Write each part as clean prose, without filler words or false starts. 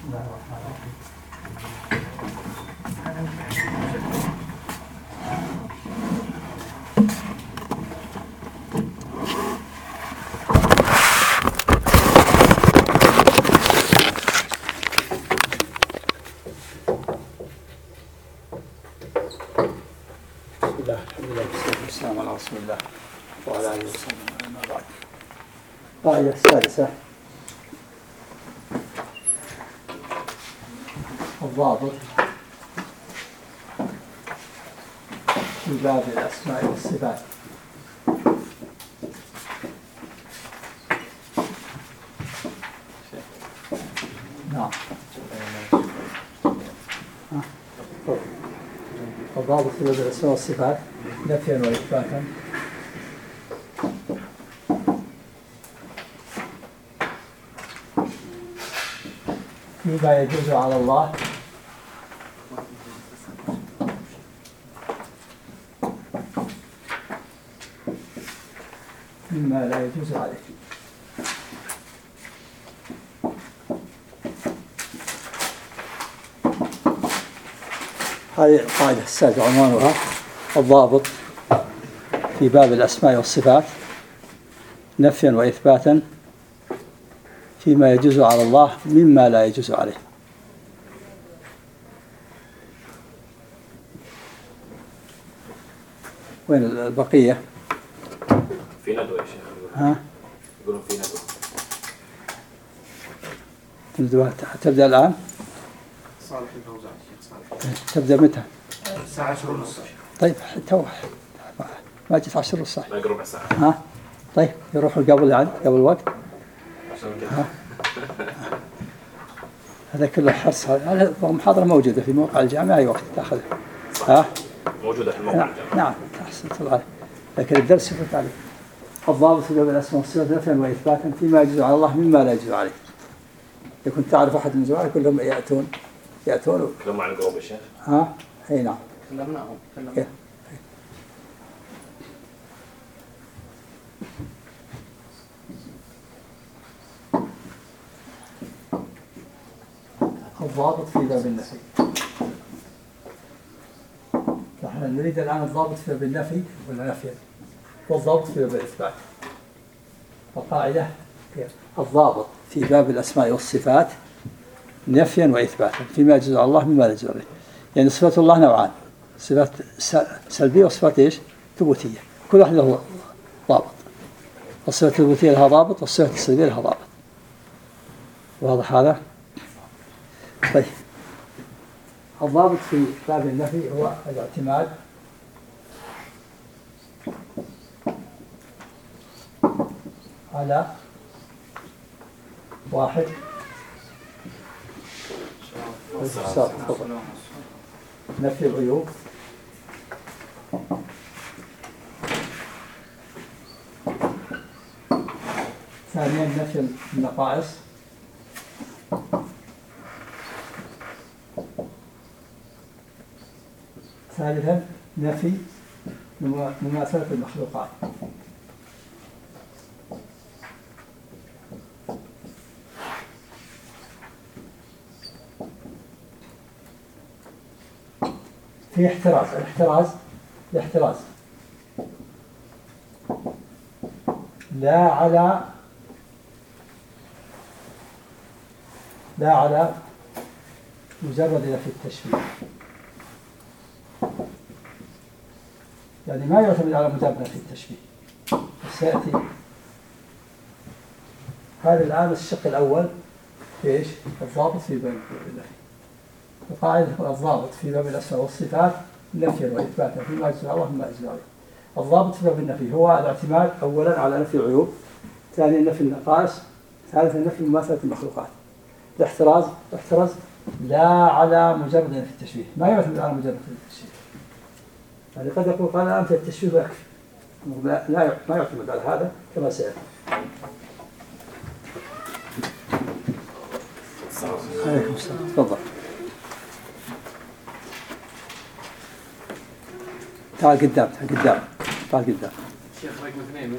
والسلام على رسول الله وعلى آله وسلم. أما بعد. القاعدة السادسة: الضابط في باب الأسماء والصفات. نعم. الضابط في باب الأسماء والصفات نفيا وإثباتا. فيما يجوز على الله مما لا يجوز عليه. هذه القاعدة السادسة عنوانها الضابط في باب الأسماء والصفات نفيا وإثباتا فيما يجوز على الله مما لا يجوز عليه. وين البقية؟ في ندوة يا شيخ. ها؟ يقولون في ندوة تبدأ الآن؟ صالح الفوزان الشيخ صالح. تبدأ متى؟ الساعة 10:30. طيب ما جت 10:30. باقي ربع ساعة. ها؟ طيب يروحوا قبل يعني قبل الوقت. ها؟ هذا كله حرص. هذا المحاضرة موجودة في موقع الجامعة أي وقت تأخذها. ها؟ موجودة في الموقع الجامعي. نعم أحسنت الله عليك. لكن الدرس يفوت عليه. الضابط في باب الأسماء والصفات نفيا وإثباتا فيما يجوز على الله مما لا يجوز عليه. يكون تعرف أحد من زملائك كلهم يأتون كلهم عن قروب يا شيخ. ها؟ أي نعم. كلمناهم. الضابط في باب النفي. نحن نريد الآن الضابط في باب النفي ولا نفيا، والضابط في باب الإثبات. القاعدة الضابط في باب الأسماء والصفات نفيا وإثباتا فيما يجوز على الله مما لا يجوز عليه. يعني صفات الله نوعان: صفات سلبية وصفات إيش؟ ثبوتية. كل واحد له ضابط. الصفات الثبوتية لها ضابط والصفات السلبية لها ضابط. واضح هذا؟ طيب الضابط في باب النفي هو الاعتماد على واحد نفي العيوب ثانيا نفي النقائص ثالثا نفي مماثلة المخلوقات. في الاحتراز لا على مجرد نفي التشبيه، يعني ما يعتمد على مجرد نفي التشبيه. سيأتي هذا الآن الشق الأول في إيش؟ الضابط في باب النفي. القاعدة الضابط في باب الأسماء والصفات نفيا وإثباتا فيما يجوز على الله وما يجوز عليه. الضابط في باب النفي هو الاعتماد أولا على نفي العيوب، ثانيا نفي النقائص، ثالثا نفي مماثلة المخلوقات. الاحتراز لا على مجرد نفي التشبيه، ما يعتمد على مجرد نفي التشبيه. يعني قد يقول قال أنت التشبيه يكفي، ما يعتمد على هذا كما سيأتي. عليكم السلام. تفضل. تعال قدام. شيخ رقم 2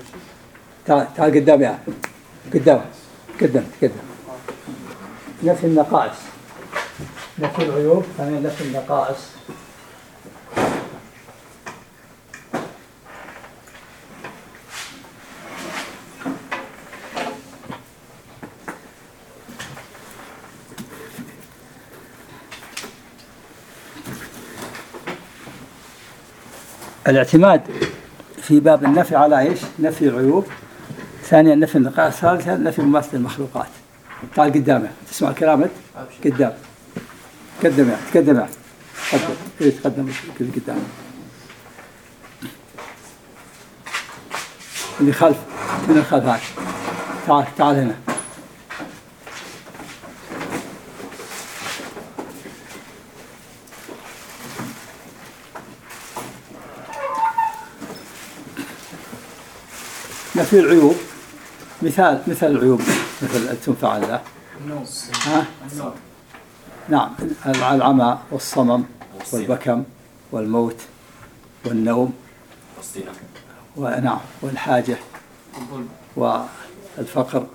تعال قدام يا قدام. نفي النقائص نفي العيوب. ثانيا نفي النقائص. الاعتماد في باب النفي على ايش؟ نفي العيوب. ثانيا نفي النقائص. ثالثا نفي مماثل المخلوقات. تعال قدامه تسمع كلامك قدام. تقدم يعني تقدم يعني تقدم قدام اللي خلف من الخلف هاك. تعال هنا. نفي العيوب مثل العيوب مثل تنفع الله. ها؟ نعم العمى والصمم والبكم والموت والنوم ونعم والحاجة والفقر.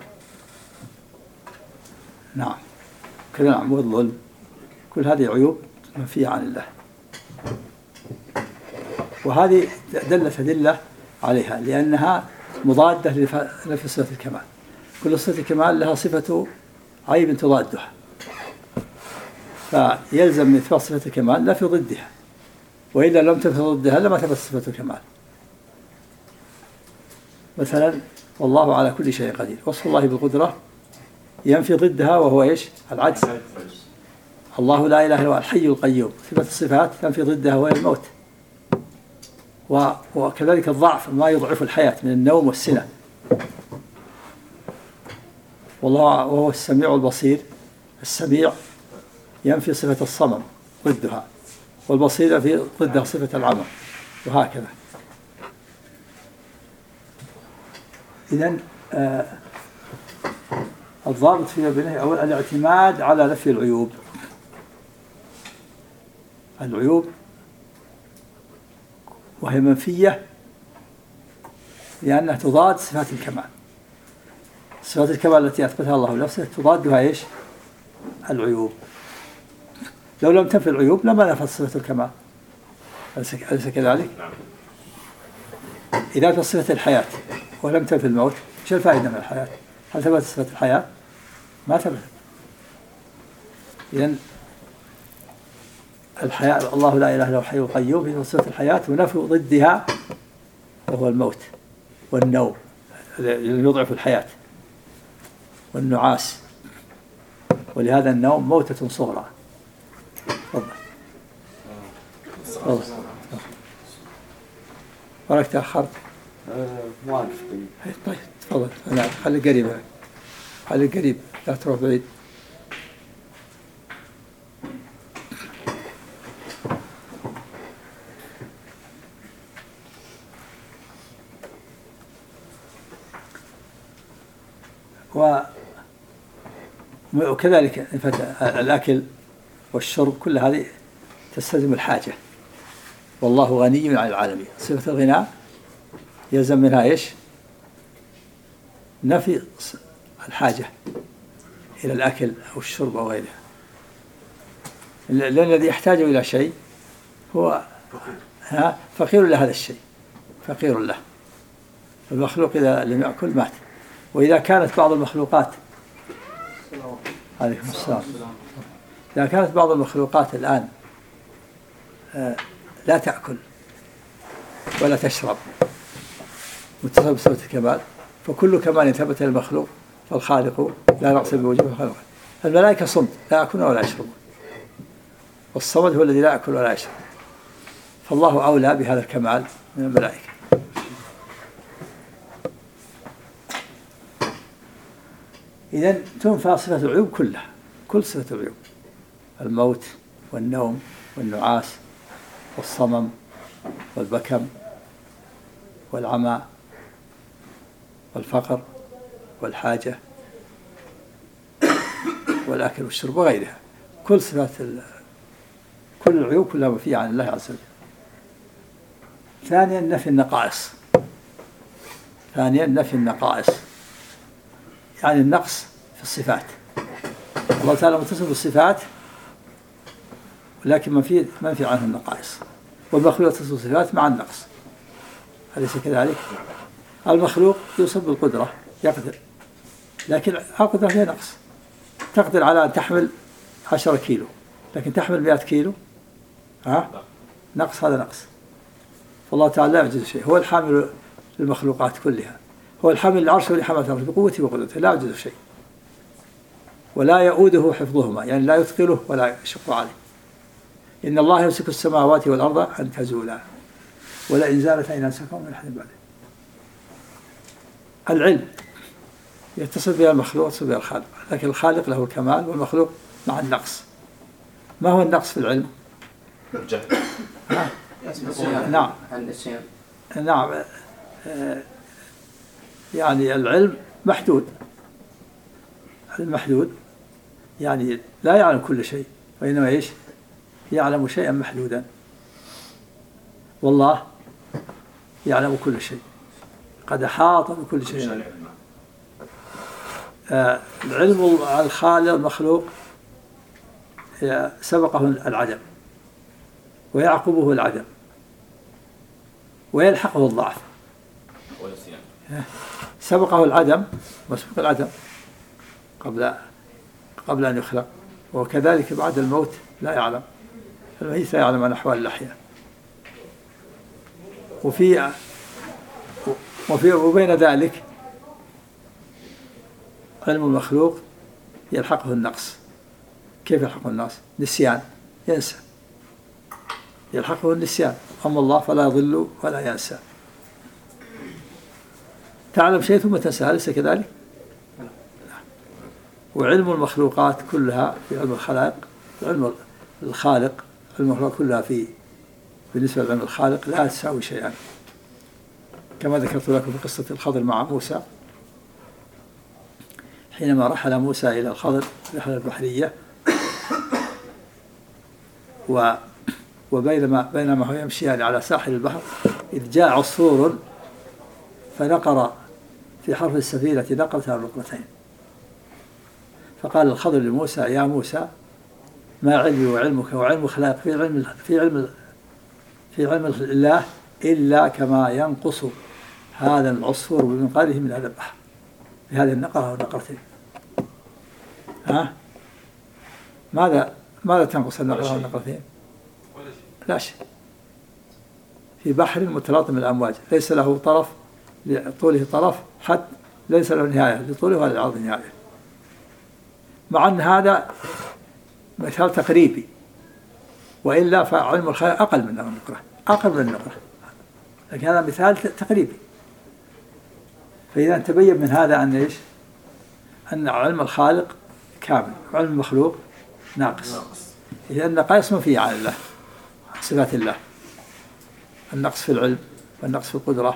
نعم كذا. نعم والظلم. كل هذه عيوب منفية عن الله، وهذه دلت أدلة عليها لأنها مضادة لنفي صفة الكمال. كل صفة الكمال لها صفة عيب تضادها، فيلزم من إثبات صفة الكمال نفي ضدها، وإلا لم تثبت ضدها لما ثبت صفة الكمال. مثلا والله على كل شيء قدير، وصف الله بالقدرة ينفي ضدها وهو إيش؟ العجز. الله لا إله إلا هو الحي القيوم، صفة الصفات تنفي ضدها وهي الموت. وكذلك الضعف ما يضعف الحياة من النوم والسنة. والله وهو السميع البصير، السميع ينفي صفة الصمم ضدها، والبصير ينفي ضدها صفة العمى، وهكذا. إذن الضابط في بنه أول الاعتماد على نفي العيوب. العيوب وهي منفية لأنها تضاد صفات الكمال. صفات الكمال التي أثبتها الله لنفسه تضادها إيش؟ العيوب. لو لم تنفي العيوب لما نفت صفة الكمال. أليس كذلك؟ إذا نفت صفة الحياة ولم تنفي الموت، ايش الفائدة من الحياة؟ هل ثبت صفة الحياة؟ ما ثبت. إذن الحياة الله لا إله إلا هو الحي القيوم في صفة الحياة، ونفي ضدها وهو الموت والنوم الذي يضعف الحياة والنعاس، ولهذا النوم موتة صغرى. تفضل. وراك تأخرت. واقف. طيب تفضل. خلي قريب، خلي قريب لا تروح بعيد. وكذلك الأكل والشرب كل هذه تستلزم الحاجة، والله غني عن العالمين. صفة الغناء يلزم منها إيش؟ نفي الحاجة إلى الأكل أو الشرب أو غيرها، لأن الذي يحتاج إلى شيء هو فقير لهذا الشيء، فقير له. المخلوق إذا لم يأكل مات. وإذا كانت بعض المخلوقات عليكم السلام، إذا كانت بعض المخلوقات الآن لا تأكل ولا تشرب متصل بصفة الكمال، فكل كمال ثبت للمخلوق فالخالق لا نقص بوجوده الخلق. الملائكة صمت لا يأكلون ولا يشربون، والصمد هو الذي لا يأكل ولا يشرب، فالله أولى بهذا الكمال من الملائكة. إذن تنفى صفة العيوب كلها، كل صفة العيوب، الموت والنوم والنعاس والصمم والبكم والعمى والفقر والحاجة والأكل والشرب وغيرها. كل صفات كل العيوب كلها منفية عن الله عز وجل. ثانيا نفي النقائص. ثانيا نفي النقائص يعني النقص في الصفات. الله تعالى متصف بالصفات لكن منفي عنه النقائص. والمخلوق يتصف بالصفات مع النقص، أليس كذلك؟ المخلوق يوصف بالقدرة، يقدر، لكن القدرة فيها نقص. تقدر على أن تحمل 10 كيلو، لكن تحمل 100 كيلو، نقص، هذا نقص. فالله تعالى لا يعجز شيء، هو الحامل للمخلوقات كلها، هو الحامل للعرش ولحملة العرش بقوته وقدرته، لا يعجز شيء، ولا يؤوده حفظهما، يعني لا يثقله ولا يشق عليه. إن الله يمسك السماوات والأرض أن تزولا ولئن زالتا إن أمسكهما من أحد بعده. العلم يتصل بها المخلوق يتصل بها الخالق، لكن الخالق له الكمال والمخلوق مع النقص. ما هو النقص في العلم؟ نعم، نعم، يعني العلم محدود، المحدود يعني لا يعلم كل شيء، وإنما إيش؟ يعلم شيئا محدودا. والله يعلم كل شيء، قد أحاط بكل شيء. العلم الخالق المخلوق سبقه العدم ويعقبه العدم ويلحقه الضعف. سبقه العدم وسبق العدم قبل أن يخلق، وكذلك بعد الموت لا يعلم، الميت لا يعلم عن أحوال الأحياء. وبين ذلك علم المخلوق يلحقه النقص. كيف يلحقه النقص؟ نسيان، ينسى، يلحقه النسيان. أما الله فلا يضل ولا ينسى. تعلم شيء ثم تنسى، أليس كذلك؟ وعلم المخلوقات كلها في علم الخلائق، علم الخالق، المخلوقات كلها بالنسبة لعلم الخالق لا تساوي شيئا، كما ذكرت لكم في قصة الخضر مع موسى. حينما رحل موسى إلى الخضر رحلة البحرية، بينما هو يمشيان على ساحل البحر إذ جاء عصفور فنقر في حرف السفينة نقرة أو نقرتين، فقال الخضر لموسى: يا موسى، ما علمي وعلمك وعلم خلائق في علم الله إلا كما ينقص هذا العصفور بمنقاره من هذا البحر، بهذه النقرة أو نقرتين. ماذا تنقص النقرة أو النقرتين؟ لا شيء. في بحر متلاطم الأمواج ليس له طرف، لطوله طرف، حد ليس له نهاية لطوله ولا لعرض نهاية. مع أن هذا مثال تقريبي، وإلا فعلم الخلائق أقل من النقرة، أقل من النقرة، لكن هذا مثال تقريبي. فإذا تبين من هذا أن إيش؟ أن علم الخالق كامل وعلم المخلوق ناقص. إذا النقائص منفية عن الله، صفات الله، النقص في العلم والنقص في القدرة،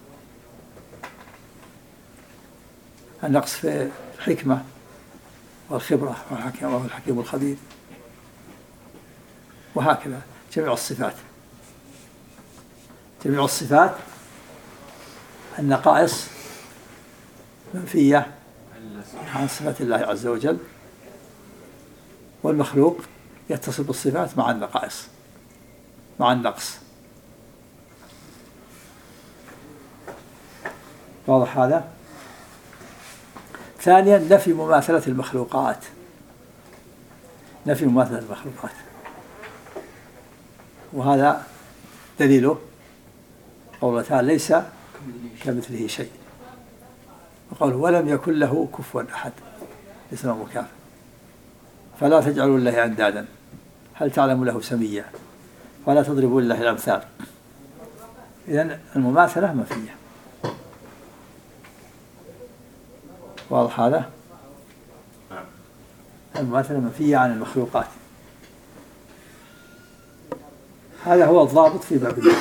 النقص في الحكمة والخبرة والحكيم الخبير، وهكذا جميع الصفات النقائص منفية عن صفات الله عز وجل، والمخلوق يتصل بالصفات مع النقائص، مع النقص. واضح هذا؟ ثانيا نفي مماثلة المخلوقات، نفي مماثلة المخلوقات، وهذا دليله قوله تعالى: ليس كمثله شيء، وقوله: ولم يكن له كفوا أحد، اسمه مكافئ. فلا تجعلوا لله أندادا هل تعلم له سميا ولا تضربوا لله الأمثال. إذن المماثلة منفية. واضح هذا؟ المماثلة منفية عن المخلوقات. هذا هو الضابط في باب الله.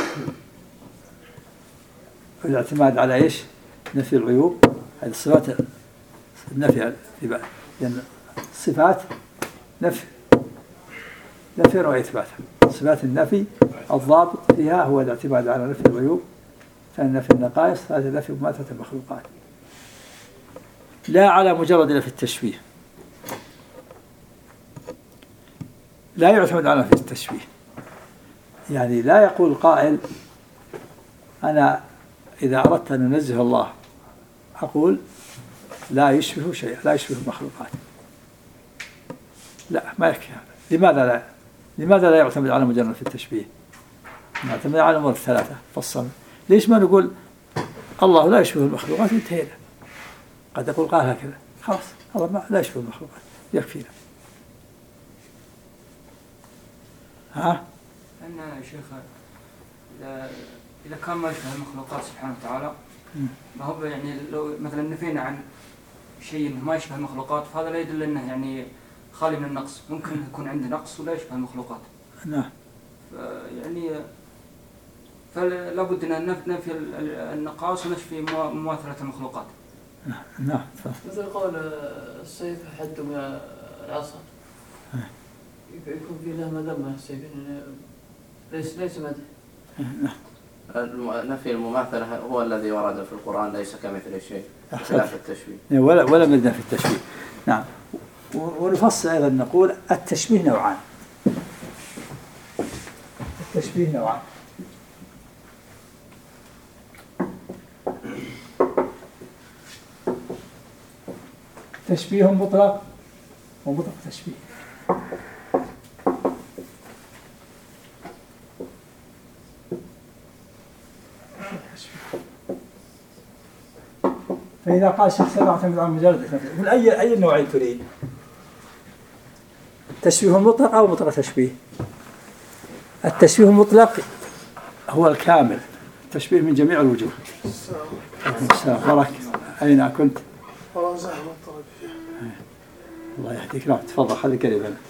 الاعتماد على إيش؟ نفي العيوب. هذه الصفات النفي في باب، لأن الصفات نفي وإثبات. صفات النفي الضابط فيها هو الاعتماد على نفي العيوب، ثاني نفي النقائص، ثالث نفي مماثلة المخلوقات، لا على مجرد نفي التشبيه. لا يعتمد على نفي التشبيه. يعني لا يقول قائل أنا إذا أردت أن أنزه الله أقول لا يشبه شيء، لا يشبه المخلوقات. لا، ما يكفي هذا. لماذا لا يعتمد على مجرد في التشبيه؟ يعتمد على الأمور الثلاثة فصلنا. ليش ما نقول الله لا يشبه المخلوقات انتهينا؟ قد يقول قال هكذا خلاص الله لا يشبه المخلوقات يكفينا. ها؟ أن يا شيخ إذا كان ما يشبه المخلوقات سبحانه وتعالى، ما هو يعني لو مثلا نفينا عن شيء ما يشبه المخلوقات فهذا لا يدل أنه يعني خالي من النقص. ممكن يكون عنده نقص ولا يشبه المخلوقات. نعم. يعني فلا بد أن نفي النقاص ونفي مماثلة المخلوقات. نعم. مثل قول السيف حد من العصا يكون فيه له مذمة السيف ليس مدح. نفي المماثلة هو الذي ورد في القرآن ليس كمثل شيء خلاف التشبيه. ولا مدنا في التشبيه. نعم. ونفصل أيضا نقول التشبيه نوعان. التشبيه نوعان. تشبيه مطلق ومطلق تشبيه. فإذا قال شخص لا يعتمد على مجرد من أي النوعين تريد؟ التشبيه المطلق أو مطلق تشبيه؟ التشبيه المطلق هو الكامل، التشبيه من جميع الوجوه. السلام بارك. أين كنت؟ الله يهديك. نعم تفضل خلي قريب هنا.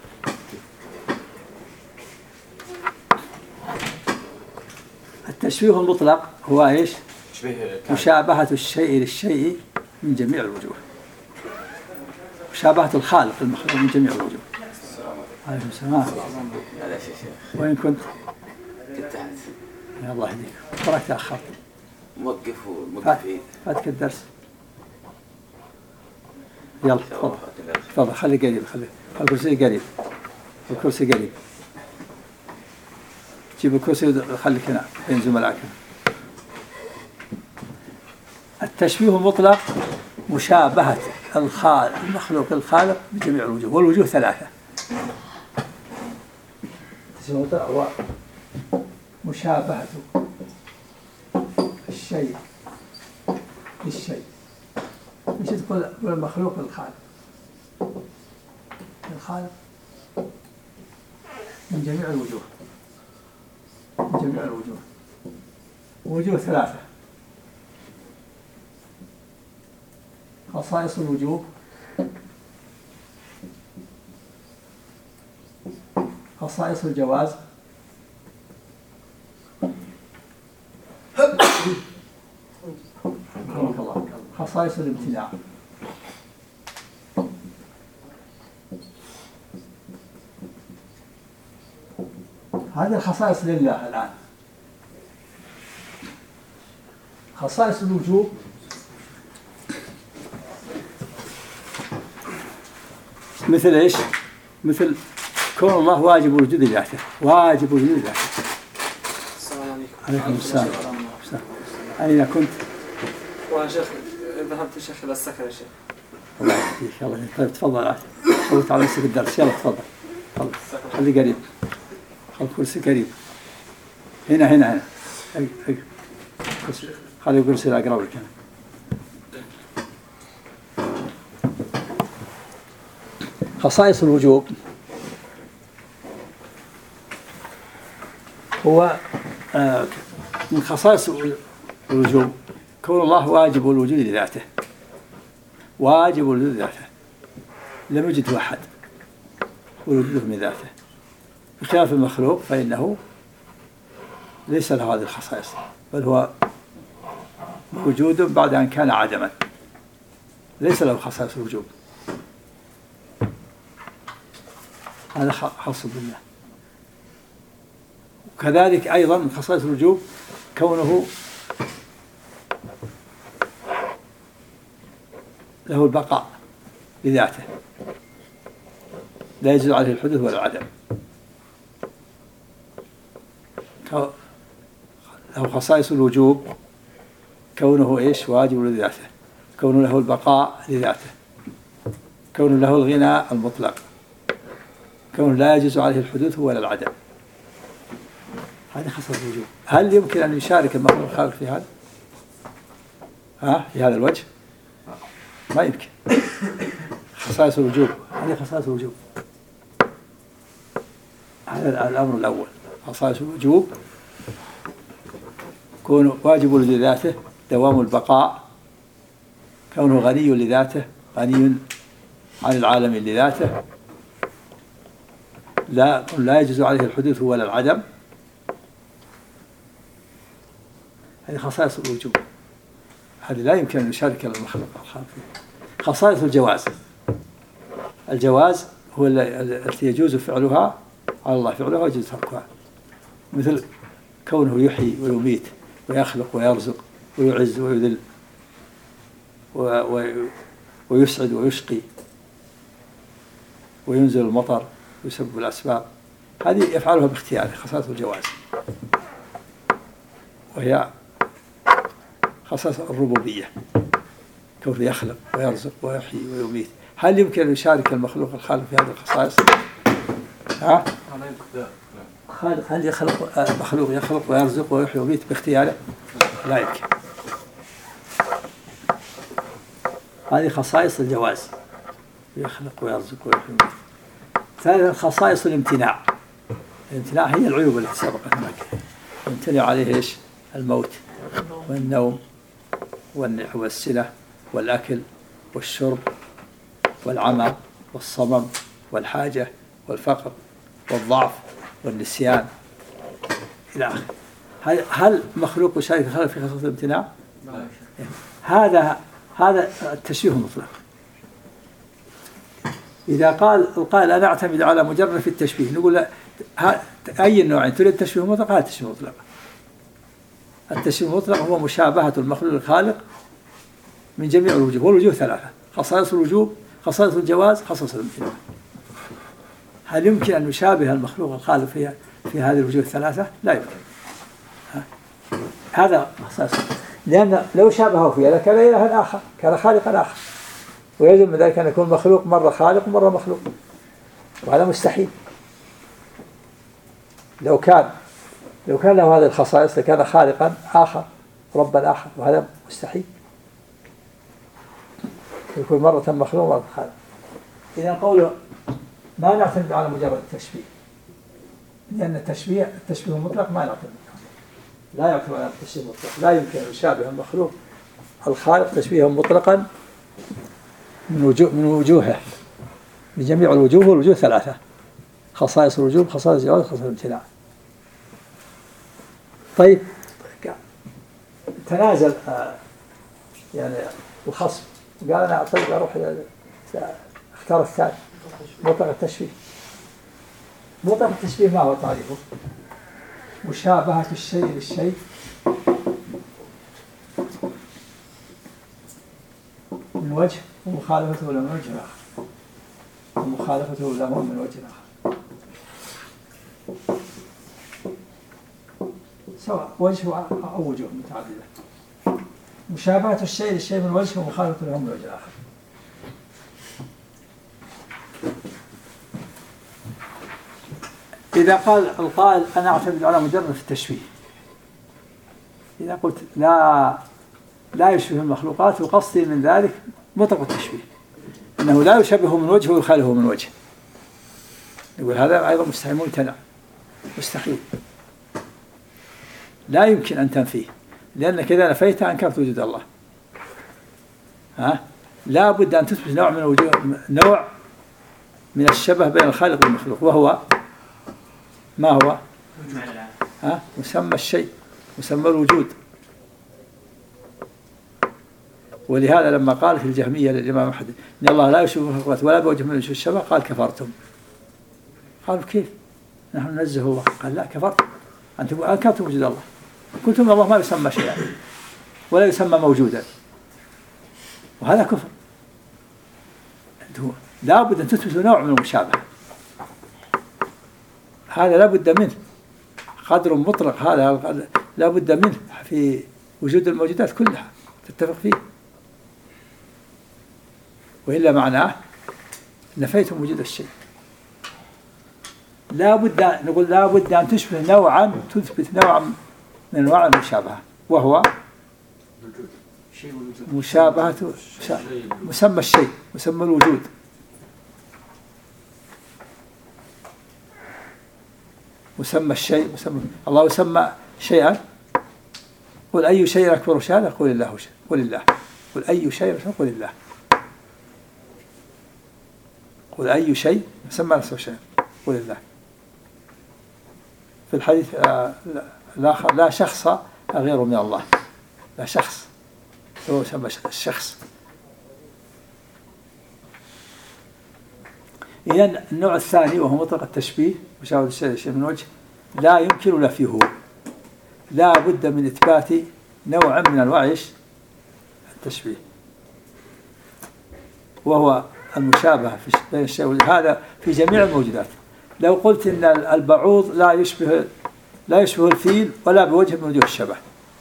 التشبيه المطلق هو ايش؟ مشابهة الشيء للشيء من جميع الوجوه. مشابهة الخالق المخلوق من جميع الوجوه. عليكم السلام. وين كنت؟ يا الله يهديك. وراك تأخرت. موقفين. فاتك الدرس. يلا تفضل خلي قريب. خلي الكرسي قريب. الكرسي قريب. جيب الكرسي وخليك هنا بين زملائك. التشبيه المطلق مشابهة المخلوق الخالق بجميع الوجوه، والوجوه ثلاثة. التشبيه المطلق هو مشابهة الشيء للشيء. مش تقول المخلوق الخالق من جميع الوجوه، من جميع الوجوه. وجوه ثلاثة. خصائص الوجوب، خصائص الجواز، خصائص الامتناع. هذه الخصائص لله الآن. خصائص الوجوب مثل ايش؟ مثل كون الله واجب الوجود لذاته، واجب الوجود لذاته. السلام عليكم. عليكم السلام. أين كنت؟ والله شيخ ذهبت الشيخ إلى السكن يا شيخ. الله يهديك. الله يهديك. طيب تفضل عاد. فوت على نفسك الدرس. يلا تفضل. خلي قريب. خلي الكرسي قريب. هنا. خلي الكرسي أقرب لك. خصائص الوجوب هو من خصائص الوجوب كون الله واجب الوجود لذاته، واجب الوجود لذاته، لم يوجد أحد وجوده من ذاته، بخلاف المخلوق فإنه ليس له هذه الخصائص، بل هو وجود بعد أن كان عدما، ليس له خصائص الوجوب. هذا خاص بالله. وكذلك أيضا من خصائص الوجوب كونه له البقاء لذاته، لا يجوز عليه الحدوث ولا العدم. له خصائص الوجوب، كونه إيش؟ واجب لذاته، كونه له البقاء لذاته، كونه له الغنى المطلق، كونه لا يجوز عليه الحدوث ولا العدم. هذه خصائص الوجوب. هل يمكن أن يشارك المخلوق الخالق في هذا؟ في هذا الوجه؟ ما يمكن. خصائص الوجوب، هذه خصائص الوجوب. هذا الأمر الأول، خصائص الوجوب: كونه واجب لذاته، دوام البقاء، كونه غني لذاته، غني عن العالم لذاته، لا يجوز عليه الحدوث ولا العدم. هذه خصائص الوجوب، هذه لا يمكن أن يشارك المخلوق الخالق فيها. خصائص الجواز: الجواز هو التي يجوز فعلها على الله فعلها ويجوز تركها، مثل كونه يحيي ويميت ويخلق ويرزق ويعز ويذل ويسعد ويشقي وينزل المطر ويسبب الأسباب، هذه يفعلها باختياره، خصائص الجواز. وهي خصائص الربوبية، كونه يخلق ويرزق ويحيي ويميت. هل يمكن أن يشارك المخلوق الخالق في هذه الخصائص؟ هل يخلق مخلوق يخلق ويرزق ويحيي ويميت باختياره؟ لا يمكن. هذه خصائص الجواز، يخلق ويرزق ويحيي ويميت. ثالثا خصائص الامتناع. الامتناع هي العيوب التي سبقت معك. يمتنع عليه ايش؟ الموت والنوم والسنة والأكل والشرب والعمى والصمم والحاجة والفقر والضعف والنسيان إلى آخره. هل مخلوق يشارك الخالق في خصائص الامتناع؟ هذا التشبيه المطلق. إذا قال القائل أنا أعتمد على مجرد في التشبيه، نقول أي النوعين تريد التشبيه المطلق؟ هذا التشبيه المطلق. التشبيه المطلق هو مشابهة المخلوق الخالق من جميع الوجوه، والوجوه ثلاثة: خصائص الوجوب، خصائص الجواز، خصائص الامتناع. هل يمكن أن يشابه المخلوق الخالق في هذه الوجوه الثلاثة؟ لا يمكن. هذا خصائص، لأن لو شابهه فيها لكان إلها آخر، كان خالقا آخر، ويجب من ذلك أن يكون مخلوق مرة خالق ومرة مخلوق، وهذا مستحيل. لو كان له هذه الخصائص لكان خالقا آخر، ربا آخر، وهذا مستحيل. يكون مرة مخلوق ومرة خالق. إذا قوله ما نعتمد على مجرد التشبيه، لأن التشبيه المطلق ما نعتمد، لا يعتمد على التشبيه المطلق. لا يمكن أن يشابه المخلوق الخالق تشبيها مطلقا من وجوهه، من جميع الوجوه، والوجوه ثلاثة: خصائص الوجوب، خصائص الجواز، خصائص الامتناع. طيب، تنازل يعني الخصم قال أنا أعطيك أروح اختار الثاني مطلق التشبيه. مطلق التشبيه ما هو تعريفه؟ مشابهة الشيء للشيء من وجه، ومخالفته له من وجه آخر، ومخالفته له من وجه آخر، سواء وجه أو وجوه متعددة. مشابهة الشيء للشيء من وجه، ومخالفته له من وجه آخر. إذا قال القائل أنا أعتمد على مجرد في التشبيه، إذا قلت لا يشبه المخلوقات، وقصدي من ذلك مطلق التشبيه، أنه لا يشبه من وجه ويخالفه من وجه، يقول هذا أيضا مستحيل، ممتنع، مستحيل، لا يمكن أن تنفيه، لأنك إذا نفيت أنكرت وجود الله. لا بد أن تثبت نوع من الشبه بين الخالق والمخلوق، وهو ما هو؟ مسمى الشيء، مسمى الوجود. ولهذا لما قال في الجهمية للإمام أحمد إن الله لا يشبه المخلوقات ولا بوجه من وجوه الشبه، قال كفرتم. قالوا كيف؟ نحن ننزه الله. قال لا، كفرت، أنتم أنكرتم وجود الله، قلتم الله ما يسمى شيئا ولا يسمى موجودا، وهذا كفر. لا بد أن تثبت نوع من المشابهة هذا لا بد منه، قدر مطلق هذا لا بد منه في وجود الموجودات كلها تتفق فيه، وإلا معناه نفيتم وجود الشيء. لا بد أن تثبت نوعا من أنواع المشابهة، وهو مشابهة مسمى الشيء، مسمى الوجود. مسمى الشيء، الله يسمى شيئا. قل أي شيء أكبر شهادة؟ قل الله. قل أي شيء؟ قل الله. قل أي شيء مسمى نفسه شيء؟ قل الله. في الحديث لا شخص غير من الله، لا شخص، هو يسمى الشخص. إذن النوع الثاني وهو مطلق التشبيه، مشابهة الشيء من وجه لا يمكن نفيه، لا بد من إثبات نوع من أنواع التشبيه، وهو المشابهة بين الشيء، هذا في جميع الموجودات. لو قلت إن البعوض لا يشبه الفيل ولا بوجه من وجوه الشبه،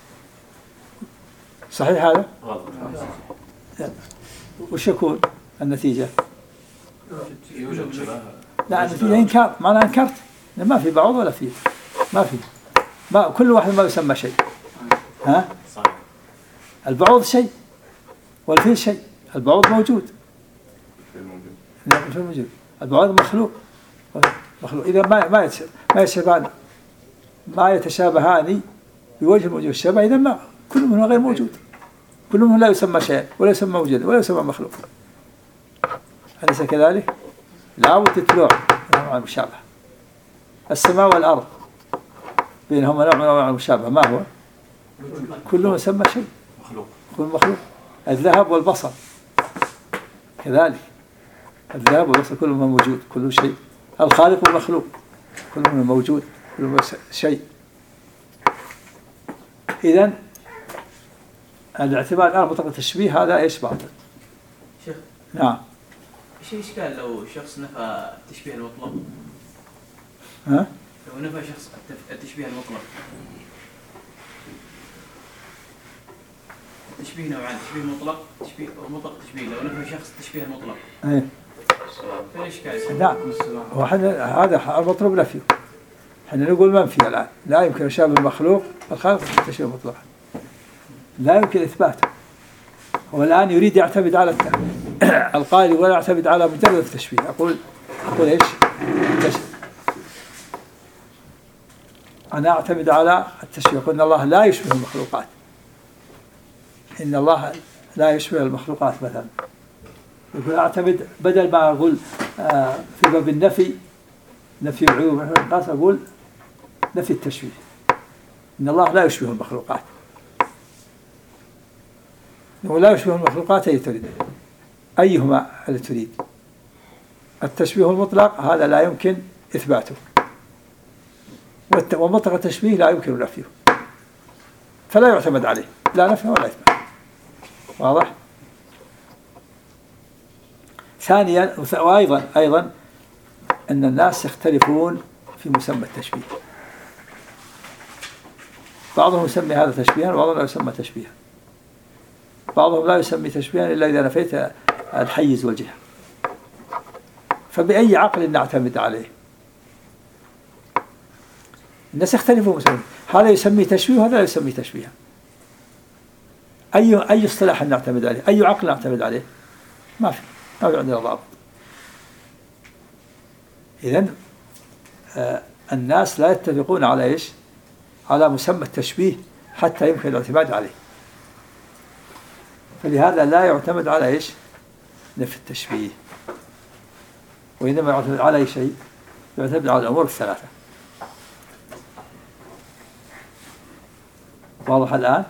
صحيح هذا؟ وش يكون النتيجة؟ يوجد شبه. لا، النتيجة إنكار، ما أنا أنكرت ما في بعوض ولا فيل، ما كل واحد ما يسمى شيء. ها؟ البعوض شيء والفيل شيء. البعوض موجود، البعوض مخلوق. إذا ما يتشابهان بوجه من وجوه الشبه، إذا ما كل منهم غير موجود، كل منهم لا يسمى شيء ولا يسمى موجود ولا يسمى مخلوق. أليس كذلك؟ لا بد تتلوع نوع المشابهة. السماء والأرض بينهما نوع من أنواع المشابهة، ما هو؟ كلهم يسمى شيء، كل مخلوق. الذهب والبصر كذلك، الذهب والبصر كلهم موجود، كل شيء. الخالق والمخلوق كلهم موجود، كلهم شيء. إذن الاعتماد على مطلق التشبيه هذا إيش باطل؟ شيخ، نعم. ايش الاشكال لو شخص نفى التشبيه المطلق؟ ها؟ لو نفى شخص التشبيه المطلق، التشبيه نوعان، تشبيه مطلق، تشبيه مطلق تشبيه. لو نفى شخص التشبيه المطلق، ايه، فين الاشكال؟ لا، هذا المطلوب نفيه. احنا نقول منفي الآن، لا يمكن يشابه المخلوق الخالق في التشبيه المطلق، لا يمكن إثباته. هو الآن يريد يعتمد على القائل ولا يعتمد على مجرد التشبيه. أقول إيش؟ أنا أعتمد على التشبيه، أقول إن الله لا يشبه المخلوقات، إن الله لا يشبه المخلوقات مثلا. يقول أعتمد بدل ما أقول في باب النفي، نفي العيوب والنقائص، أقول نفي التشبيه، إن الله لا يشبه المخلوقات. ولا يشبه المخلوقات أي تريد؟ أيهما اللي تريد؟ التشبيه المطلق هذا لا يمكن إثباته، ومطلق التشبيه لا يمكن نفيه، فلا يعتمد عليه لا نفي ولا إثبات. واضح؟ ثانيا وأيضا أن الناس يختلفون في مسمى التشبيه، بعضهم يسمي هذا تشبيها وبعضهم لا يسمى تشبيها، بعضهم لا يسمي تشبيها إلا إذا نفيت الحيز والجهة. فبأي عقل نعتمد عليه؟ الناس يختلفون مسمى، هذا يسمي تشبيه وهذا لا يسمي تشبيها. أي اصطلاح نعتمد عليه؟ أي عقل نعتمد عليه؟ ما في عندنا ضابط. إذن الناس لا يتفقون على إيش؟ على مسمى التشبيه حتى يمكن الاعتماد عليه. فلهذا لا يعتمد على إيش؟ نفي التشبيه، وإنما يعتمد على أي شيء؟ يعتمد على الأمور الثلاثة. واضح الآن؟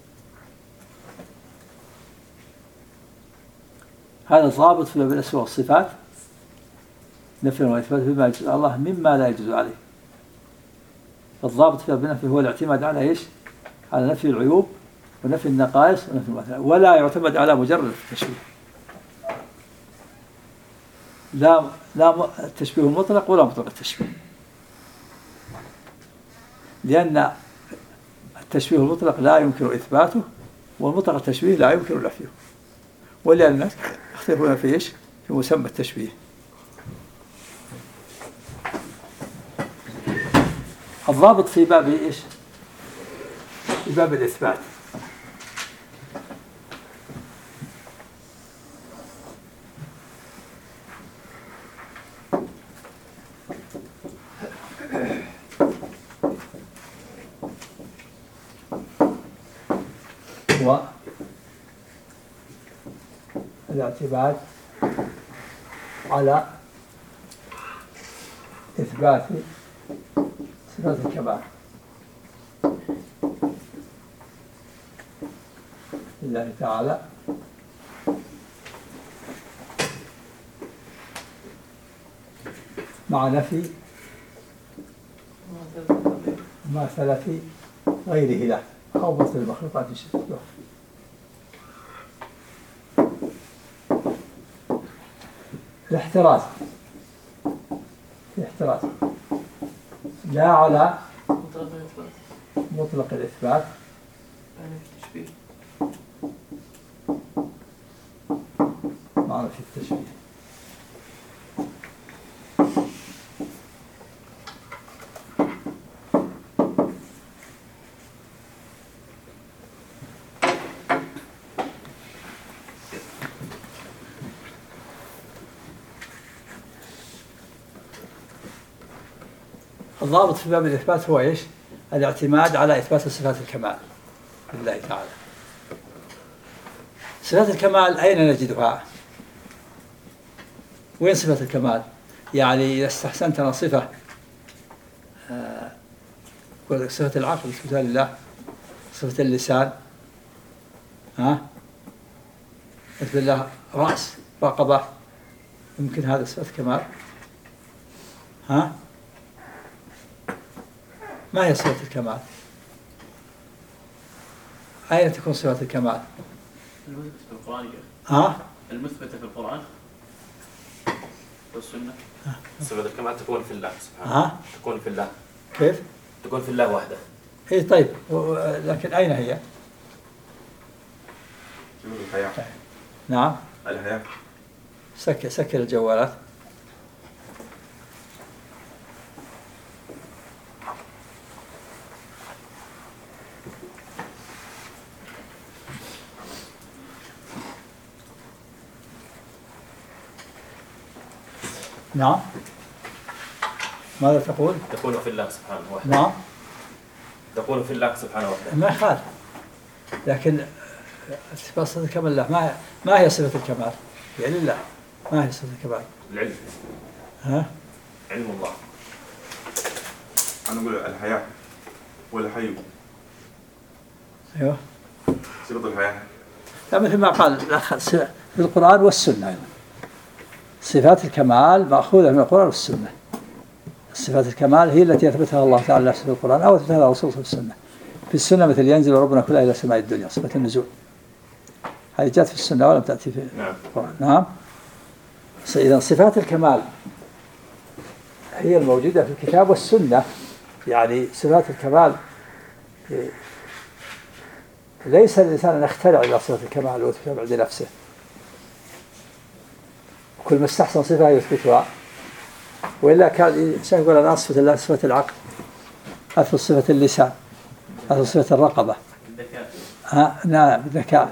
هذا الضابط في باب الأسماء والصفات، نفي وإثبات بما يجوز الله مما لا يجوز عليه. الضابط في باب النفي هو الاعتماد على إيش؟ على نفي العيوب ونفي النقائص ونفي المثال، ولا يعتمد على مجرد التشبيه. لا التشبيه المطلق ولا مطلق التشبيه، لأن التشبيه المطلق لا يمكن إثباته، والمطلق التشبيه لا يمكن نفيه، ولأن الناس يختلفون في إيش؟ في مسمى التشبيه. الضابط في باب إيش؟ في باب الإثبات. هو الاعتماد على إثبات صفات الكمال لله تعالى مع نفي مماثلة غيره له أو مثل المخلوقات الشبه. الاحتراز لا على مطلق الإثبات معنى في التشبيه. الضابط في باب الإثبات هو إيش؟ الاعتماد على إثبات صفات الكمال لله تعالى. صفات الكمال أين نجدها؟ وين صفة الكمال؟ يعني إذا استحسنت أنا صفة صفة العقل صفة لله، صفة اللسان، مثل الله رأس رقبة، يمكن هذا صفة كمال؟ ما هي صفة الكمال؟ أين تكون صفة الكمال؟ المثبتة في القرآن. المثبتة في القرآن والسنة. صفة الكمال تكون في الله سبحانه. تكون في الله. كيف؟ تكون في الله وحده. إيه طيب، لكن أين هي؟ الحياة. نعم. الحياة. سكر الجوالات. نعم. ماذا تقول؟ تكون في الله سبحانه وحده. نعم. تكون في الله سبحانه وحده. ما يخالف، لكن صفة الكمال الله ما هي صفة الكمال؟ يعني لله ما هي صفة الكمال؟ العلم. علم الله. أنا أقول الحياة والحي. أيوه. صفة الحياة. لا، مثل ما قال في القرآن والسنة أيضا. صفات الكمال مأخوذة من القرآن والسنة. صفات الكمال هي التي يثبتها الله تعالى نفسه في القرآن أو يثبتها رسوله في السنة. في السنة مثل ينزل ربنا كل إلى سماء الدنيا، صفة النزول هذه جاءت في السنة ولم تأتي في القرآن. نعم. إذا صفات الكمال هي الموجودة في الكتاب والسنة. يعني صفات الكمال ليس الإنسان أن يخترع إلى صفة الكمال ويثبتها عند نفسه، كل ما استحسن صفة يثبتها، وإلا كان الإنسان يقول أنا أصفة الله صفة العقل، أثبت صفة اللسان، أثبت صفة الرقبة، نعم الذكاء.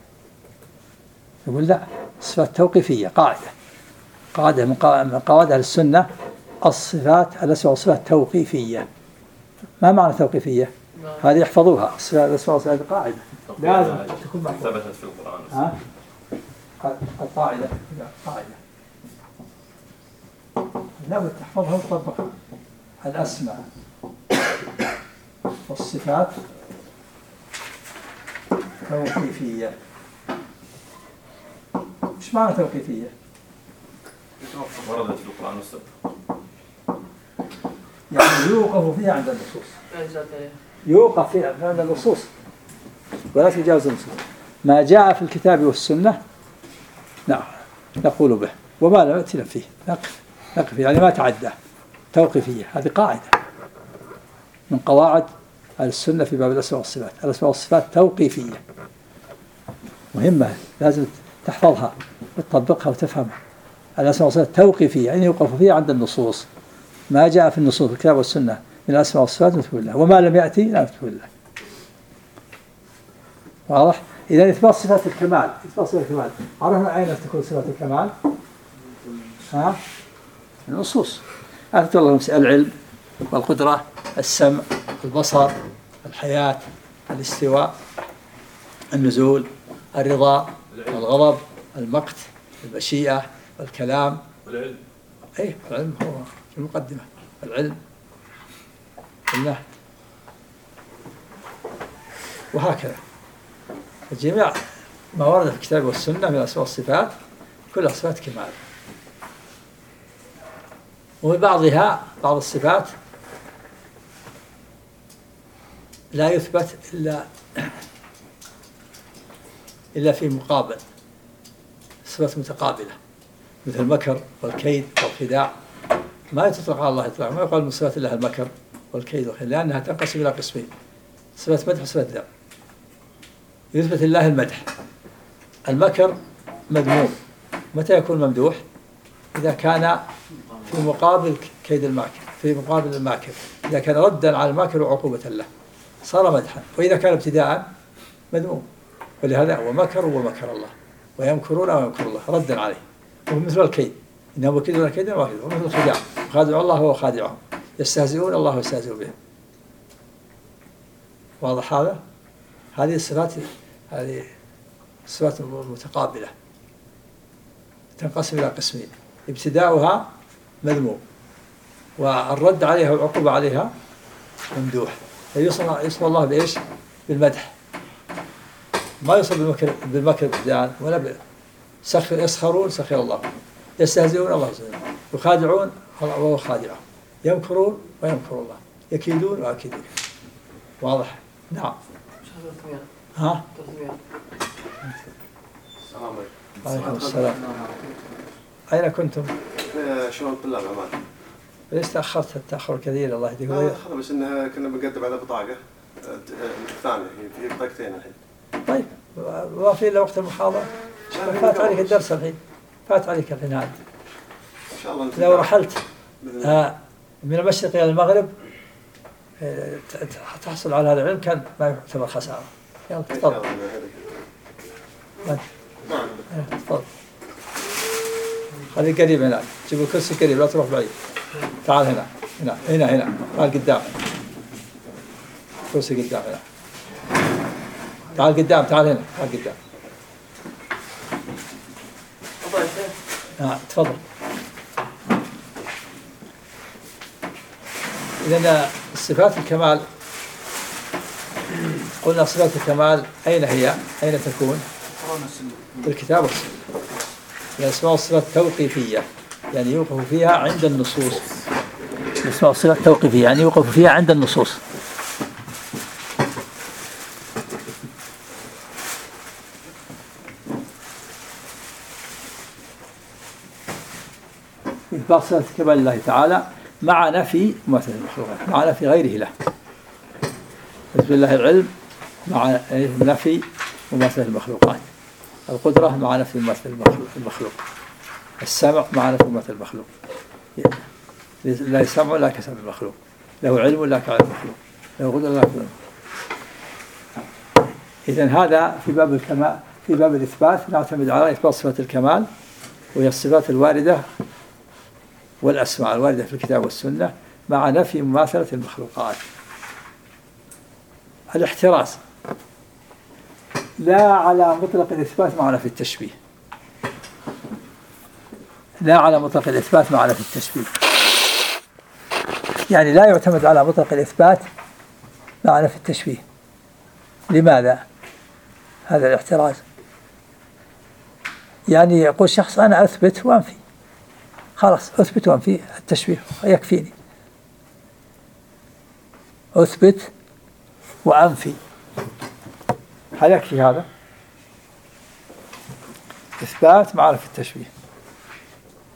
يقول لا، صفات توقيفية، قاعدة من قواعد أهل السنة الصفات الأسماء والصفات توقيفية. ما معنى توقيفية؟ هذه يحفظوها، الصفات الأسماء والصفات قاعدة لازم تكون محفوظة. ثبتت في القرآن. القاعدة قاعدة لابد تحفظها وتطبقها. الأسماء والصفات توقيفية. إيش معنى توقيفية؟ وردت في القرآن والسنة. يعني يوقف فيها عند النصوص. يوقف فيها عند النصوص ولا تجاوز النصوص. ما جاء في الكتاب والسنة نعم نقول به، وما لم يأتي فيه نقف يعني ما تعدى. توقيفية هذه قاعدة من قواعد السنة في باب الأسماء والصفات. الأسماء والصفات توقيفية مهمة، لازم تحفظها وتطبقها وتفهمها. الأسماء والصفات توقيفية، يعني يوقف فيها عند النصوص، ما جاء في النصوص في الكتاب والسنة من الأسماء والصفات مثبت له، وما لم يأتي لا مثبت له. واضح؟ إذا إثبات صفات الكمال، إثبات صفات الكمال عرفنا أين تكون صفات الكمال؟ النصوص. أثبت الله العلم والقدرة، السمع، البصر، الحياة، الاستواء، النزول، الرضا، الغضب، المقت، المشيئة، الكلام، والعلم. أي العلم هو في المقدمة، العلم الله، وهكذا جميع ما ورد في الكتاب والسنة من الأسماء والصفات كلها صفات كمال. وبعضها بعض الصفات لا يثبت إلا في مقابل، صفات متقابلة مثل المكر والكيد والخداع، ما تطلق على الله إطلاقا، ما يقال من صفات الله المكر والكيد والخداع، لأنها تنقسم إلى قسمين: صفات مدح وصفات ذم. يثبت الله المدح. المكر مذموم، متى يكون ممدوح؟ إذا كان في مقابل كيد الماكر، في مقابل الماكر، إذا كان ردا على الماكر وعقوبة له صار مدحا. وإذا كان ابتداء مذموم. ولهذا ومكر ومكر الله ويمكرون ويمكر الله ردا عليه. ومثل الكيد، إنهم يكيدون كيدا واحدا. ومثل الخداع، خادع الله وهو خادعهم، يستهزئون الله يستهزئ بهم. واضح هذا؟ هذه الصفات، هذه الصفات متقابلة تنقسم إلى قسمين: ابتداؤها مذموم، والرد عليها والعقوبة عليها ممدوح. يوصف الله بإيش؟ بالمدح. ما يوصف بالمكر ابتداء ولا يسخرون سخر الله، يستهزئون الله يستهزئ، يخادعون وهو خادعهم، يمكرون ويمكر الله، يكيدون ويكيدون. واضح؟ نعم. ها؟ السلام عليكم. عليكم السلام. أين كنتم؟ شلون طلاب عمان؟ ليش تأخرت التأخر كثير؟ الله يهديك. لا بس إنها كنا بنقدم على بطاقة ثانية، في بطاقتين الحين. طيب ما في إلا وقت المحاضرة، فات عليك الدرس الحين، فات عليك الحين هذا. إن شاء الله لو رحلت من المشرق إلى المغرب تحصل على هذا العلم كان ما يعتبر خسارة. يلا تفضل. تفضل. خليك قريب هنا، جيبوا كرسي قريب لا تروح بعيد. تعال هنا هنا هنا هنا، تعال قدام. كرسي قدام هنا. تعال قدام، تعال هنا، تعال قدام. تفضل. إذن صفات الكمال قلنا صفات الكمال أين هي؟ أين تكون؟ في الكتاب والسنة. الأسماء والصفات توقيفية، يعني يوقف فيها عند النصوص. الأسماء والصفات توقيفية، يعني يوقف فيها عند النصوص. إثبات صفات كمال الله تعالى مع نفي مماثلة المخلوقات، مع نفي غيره له. بسم الله العلم مع نفي مماثلة المخلوقات، القدرة مع نفي مماثلة المخلوق، السمع مع نفي مماثلة المخلوق، لا سمع لا كسمع المخلوق، له علم لا كعلم المخلوق، له قدرة لا كقدرة. إذن هذا في باب الكمال. في باب الإثبات نعتمد على إثبات صفات الكمال، وهي الصفات الواردة والأسماء الواردة في الكتاب والسنة مع نفي مماثلة المخلوقات. الاحتراز لا على مطلق الإثبات مع نفي التشبيه، لا على مطلق الإثبات مع نفي التشبيه، يعني لا يعتمد على مطلق الإثبات مع نفي التشبيه. لماذا هذا الاحتراز؟ يعني يقول شخص أنا أثبت وأنفي، خلاص أثبت وأنفي، التشبيه يكفيني، أثبت وأنفي، هل يكفي هذا؟ إثبات مع نفي التشبيه،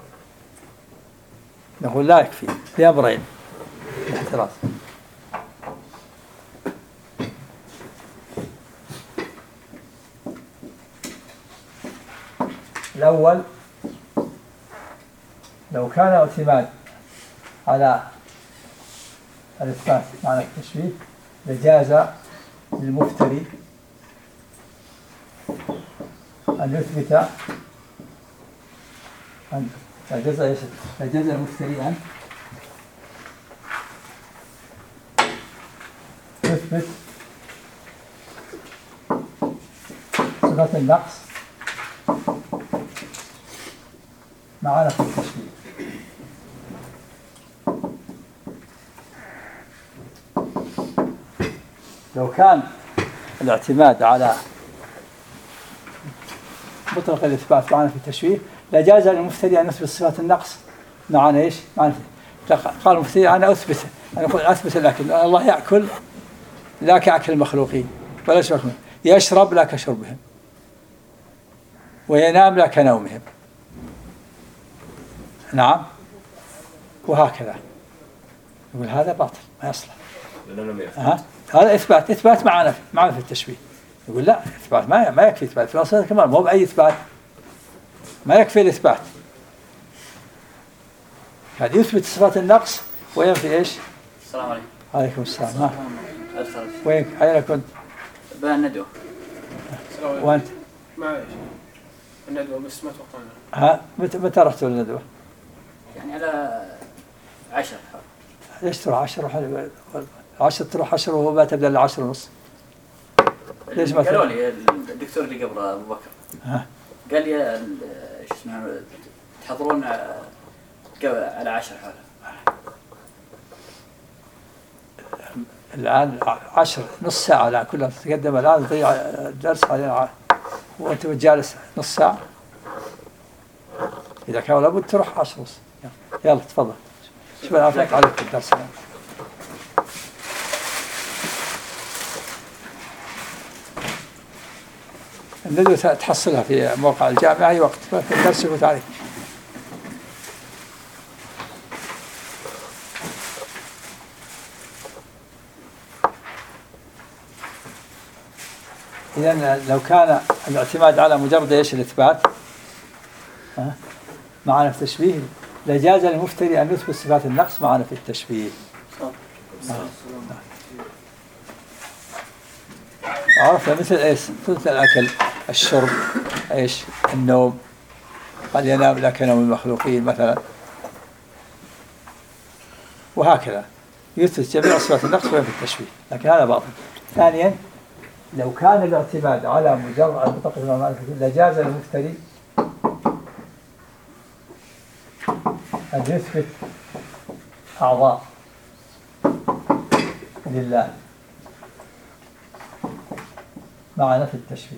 نقول لا يكفي لأمرين الاحتراز. الأول لو كان اعتماد على الإثبات معنى التشبيه لجاز للمفتري أن يثبت لجاز المفتري أن يثبت صفة النقص مع نفي التشبيه. لو كان الاعتماد على مطلق الإثبات مع نفي التشبيه لجاز للمفتري أن يثبت صفات النقص مع ايش؟ مع قال المفتري أنا أثبت الأكل، الله يأكل لا كأكل المخلوقين ولا شربهم، يشرب لا كشربهم، وينام لا كنومهم. نعم، وهكذا يقول هذا باطل ما يصلح. هذا إثبات مع نفي التشبيه. يقول لا، إثبات ما يكفي إثبات، أصلا كمان مو بأي إثبات، ما يكفي الإثبات. هذا يثبت صفات النقص وينفي إيش؟ السلام عليكم. عليكم السلام. وين أين كنت؟ بين الندوة. وأنت؟ ما الندوة بس ما توقعنا. متى رحتوا للندوة؟ يعني على 10. ليش تروح 10 10 تروح 10 وهو ما تبدأ إلا 10:30؟ ليش ما قالوا لي الدكتور اللي قبل أبو بكر قال لي شو اسمه تحضرون على 10 حالة. الآن 10 نص ساعة، لا كلها تتقدم الآن تضيع الدرس علينا وأنت جالس نص ساعة. إذا كان لابد تروح 10:30. يلا تفضل. شوف العافية عليك الدرس الآن. الندوة تحصلها في موقع الجامعة أي وقت، في الدرس يفوت عليك. إذن لو كان الاعتماد على مجرد إيش الإثبات مع نفي التشبيه لجاز للمفتري أن يثبت صفات النقص مع نفي التشبيه. عرفنا مثل إيش؟ مثل الأكل، الشرب، إيش؟ النوم، قال ينام لا كنوم المخلوقين مثلا، وهكذا يثبت جميع صفات النقص وينفي التشبيه، لكن هذا باطل. ثانيا لو كان الاعتماد على مجرد المطلق لجاز للمفتري أن يثبت أعضاء لله مع نفي التشبيه.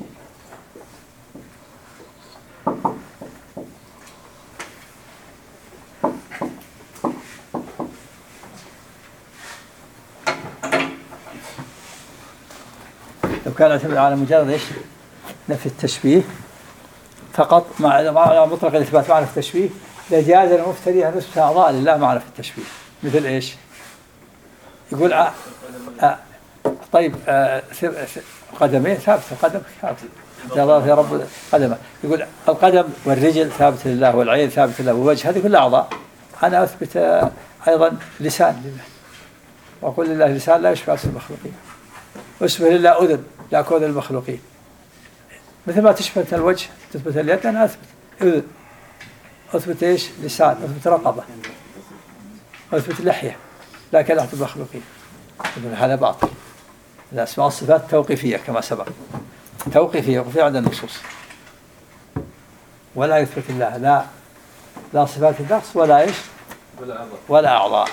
لو كان يعتمد على مجرد ايش؟ نفي التشبيه فقط مع مطلق الإثبات مع نفي التشبيه لجاز المفتري أن يثبت أعضاء لله مع نفي التشبيه. مثل ايش؟ يقول طيب قدمين ثابتة، قدم ثابت الله في رب قدمه، يقول القدم والرجل ثابت لله والعين ثابت لله والوجه، هذه كلها أعضاء. أنا أثبت أيضا لسان لله، وأقول لله لسان لا يشبه المخلوقين، وأشبه لله أذن لا كأذن المخلوقين. مثل ما تشبه الوجه تثبت اليد، أنا أثبت أذن، أثبت إيش؟ لسان، أثبت رقبة، أثبت لحية لا كلحة المخلوقين. يقول هذا باطل. الأسماء والصفات توقيفية كما سبق، توقيفية وفي عند النصوص، ولا يثبت الله لا صفات النقص ولا إيش؟ ولا أعضاء.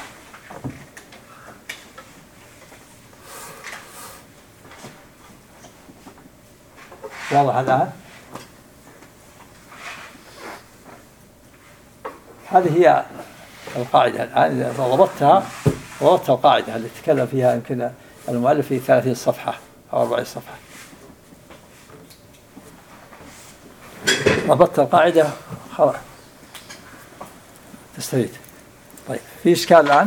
واضح الآن؟ هذه هي القاعدة الآن. إذا ضبطت القاعدة اللي تكلم فيها يمكن المؤلف في 30 صفحة أو 40 صفحة. ضبطت القاعدة خلاص تستفيد. طيب في إشكال الآن؟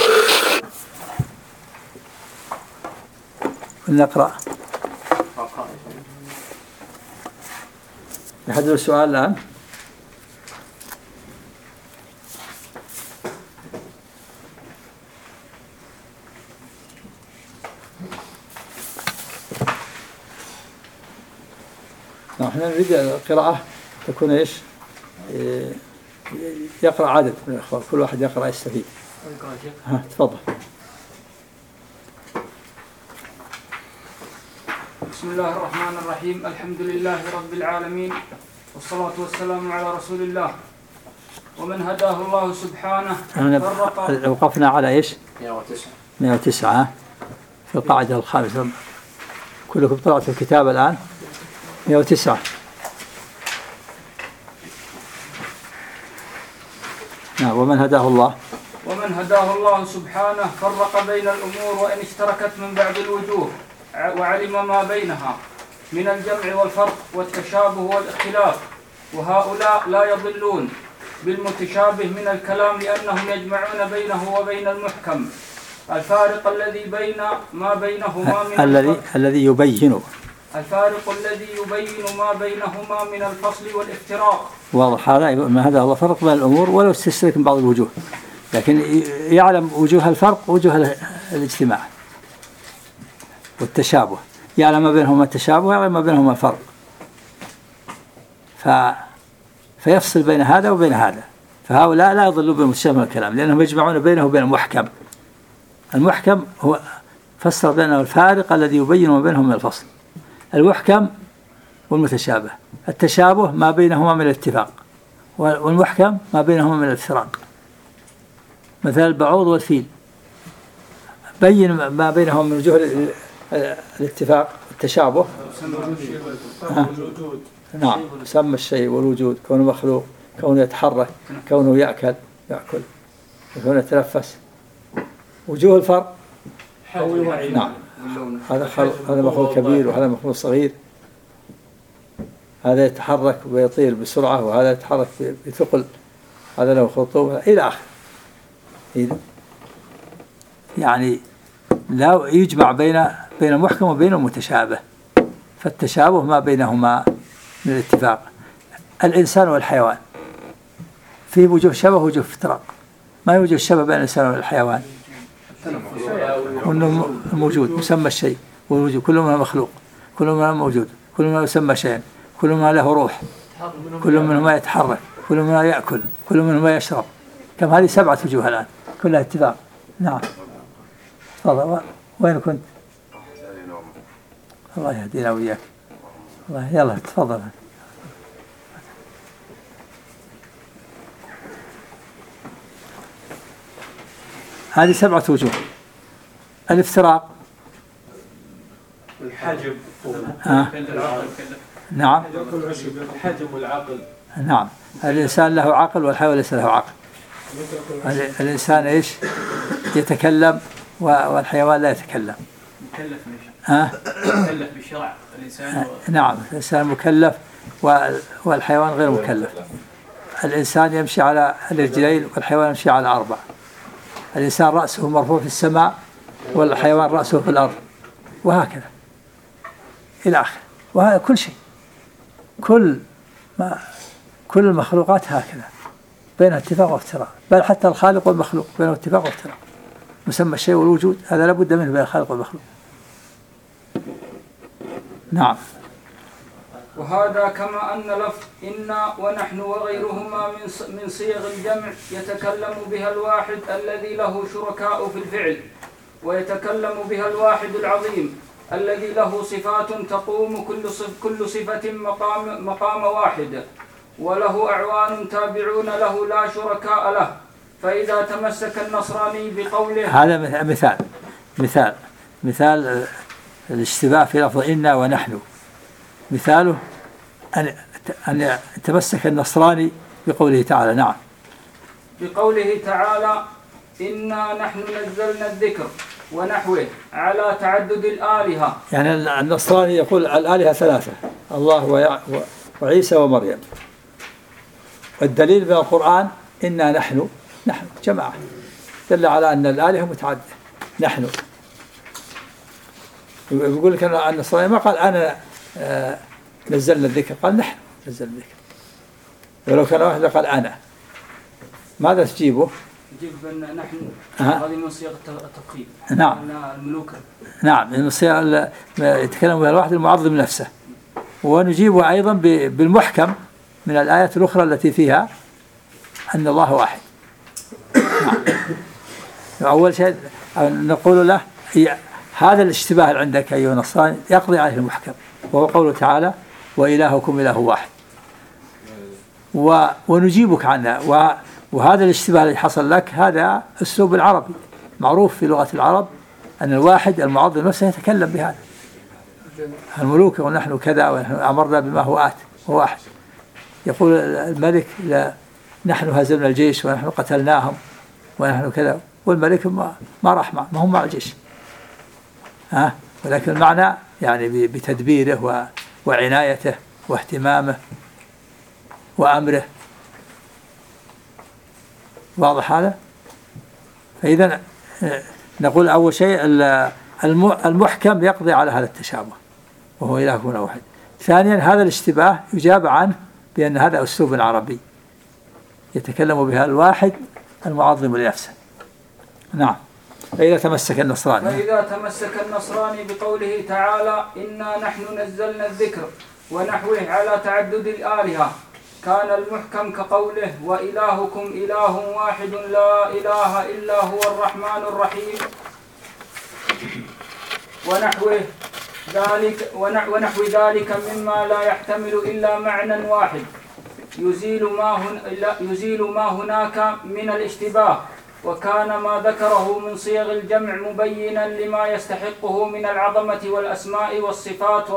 نقرأ. يحدد السؤال الآن. احنا نريد القراءة تكون ايش؟ يقرأ عدد من الإخوان، كل واحد يقرأ يستفيد. ها تفضل. بسم الله الرحمن الرحيم. الحمد لله رب العالمين، والصلاة والسلام على رسول الله. ومن هداه الله سبحانه فرق. وقفنا على ايش؟ 109. 109 في القاعدة الخامسة. كلكم طلعتوا الكتاب الآن. 109. نعم. ومن هداه الله. ومن هداه الله سبحانه فرق بين الأمور وإن اشتركت من بعض الوجوه، وعلم ما بينها من الجمع والفرق والتشابه والاختلاف. وهؤلاء لا يضلون بالمتشابه من الكلام لأنهم يجمعون بينه وبين المحكم الفارق الذي بين ما بينهما من الذي يبين الفارق الذي يبين ما بينهما من الفصل والافتراق. واضح هذا. ما هذا الله فرق بين الأمور ولو تشترك من بعض الوجوه، لكن يعلم وجوه الفرق ووجوه الاجتماع والتشابه، يعلم ما بينهما التشابه ويعلم ما بينهما الفرق، فيفصل بين هذا وبين هذا. فهؤلاء لا يضلوا بالمتشابه من الكلام لأنهم يجمعون بينه وبين المحكم. المحكم هو فسر بينه الفارق الذي يبين ما بينهم من الفصل. المحكم والمتشابه، التشابه ما بينهما من الاتفاق، والمحكم ما بينهما من الافتراق. مثل البعوض والفيل، بين ما بينهما من وجوه الاتفاق والتشابه. نعم. سمى الشيء والوجود، كونه مخلوق، كونه يتحرك، كونه يأكل كونه يتنفس. وجوه الفرق نعم. هذا مخلوق كبير وهذا مخلوق صغير، هذا يتحرك ويطير بسرعة وهذا يتحرك بثقل، هذا له خطوة إلى آخر. يعني لا يجمع بين المحكم وبين المتشابه. فالتشابه ما بينهما من الاتفاق. الإنسان والحيوان فيه وجوه شبه وجوه افتراق. ما يوجد الشبه بين الإنسان والحيوان؟ كله موجود، مسمى الشيء والوجود، كل منه مخلوق، كل منه موجود، كل منه يسمى شيئا، كل منه له روح، كل منه ما يتحرك، كل منه يأكل، كل منه ما يشرب. كم هذه 7 وجوه الآن كلها اتفاق. نعم. تفضل. وين كنت؟ الله يهدينا وياك. الله. يلا تفضل. هذه 7 وجوه. الافتراق الحجم. نعم. الحجم والعقل. نعم. الإنسان له عقل والحيوان ليس له عقل. الإنسان إيش؟ يتكلم والحيوان لا يتكلم. مكلف مكلف بالشرع الإنسان. نعم. الإنسان مكلف والحيوان غير مكلف. الإنسان يمشي على الرجلين والحيوان يمشي على 4. الإنسان رأسه مرفوع في السماء والحيوان رأسه في الأرض، وهكذا إلى آخره. وهذا كل شيء، كل المخلوقات هكذا بينها اتفاق وافتراق. بل حتى الخالق والمخلوق بينه اتفاق وافتراق. مسمى الشيء والوجود هذا لابد منه بين الخالق والمخلوق. نعم. وهذا كما أن لفظ إنا ونحن وغيرهما من صيغ الجمع يتكلم بها الواحد الذي له شركاء في الفعل، ويتكلم بها الواحد العظيم الذي له صفات تقوم كل صفة مقام واحد، وله أعوان تابعون له لا شركاء له. فإذا تمسك النصراني بقوله. هذا مثال الاشتباه في لفظ إنا ونحن. مثاله أن يتمسك النصراني بقوله تعالى. نعم. بقوله تعالى إنا نحن نزلنا الذكر ونحوه على تعدد الآلهة. يعني النصراني يقول الآلهة 3، الله وعيسى ومريم. والدليل من القرآن إنا نحن جماعة، دل على أن الآلهة متعددة. نحن يقول لك أن النصراني ما قال أنا نزلنا الذكر، قال نحن نزلنا الذكر. ولو كان واحد قال أنا، ماذا تجيبه؟ يجيب بأن نحن هذه من صيغ التفخيم. نعم. الملوك. نعم. من صيغ يتكلم بها الواحد المعظم نفسه، ونجيب أيضا بالمحكم من الآيات الأخرى التي فيها أن الله واحد. أول شيء نقول له هذا الاشتباه اللي عندك أيها النصراني يقضي عليه المحكم، وهو قوله تعالى وإلهكم إله واحد، ونجيبك عنه. وهذا الاشتباه الذي حصل لك هذا أسلوب العربي معروف في لغة العرب، أن الواحد المعظم نفسه يتكلم بهذا. الملوك ونحن كذا ونحن أمرنا بما هو آت هو واحد. يقول الملك لا نحن هزمنا الجيش ونحن قتلناهم ونحن كذا، والملك ما راح ما هم مع الجيش، ولكن المعنى يعني بتدبيره وعنايته واهتمامه وأمره. واضح هذا؟ فإذا نقول أول شيء المحكم يقضي على هذا التشابه وهو إلهكم واحد. ثانيا هذا الاشتباه يجاب عنه بأن هذا أسلوب عربي يتكلم بها الواحد المعظم لنفسه. نعم. فإذا تمسك النصراني بقوله تعالى إنا نحن نزلنا الذكر ونحوه على تعدد الآلهة، كان المحكم كقوله وإلهكم إله واحد لا إله إلا هو الرحمن الرحيم ونحو ذلك مما لا يحتمل إلا معنى واحد يزيل ما هناك من الاشتباه. وكان ما ذكره من صيغ الجمع مبينا لما يستحقه من العظمة والأسماء والصفات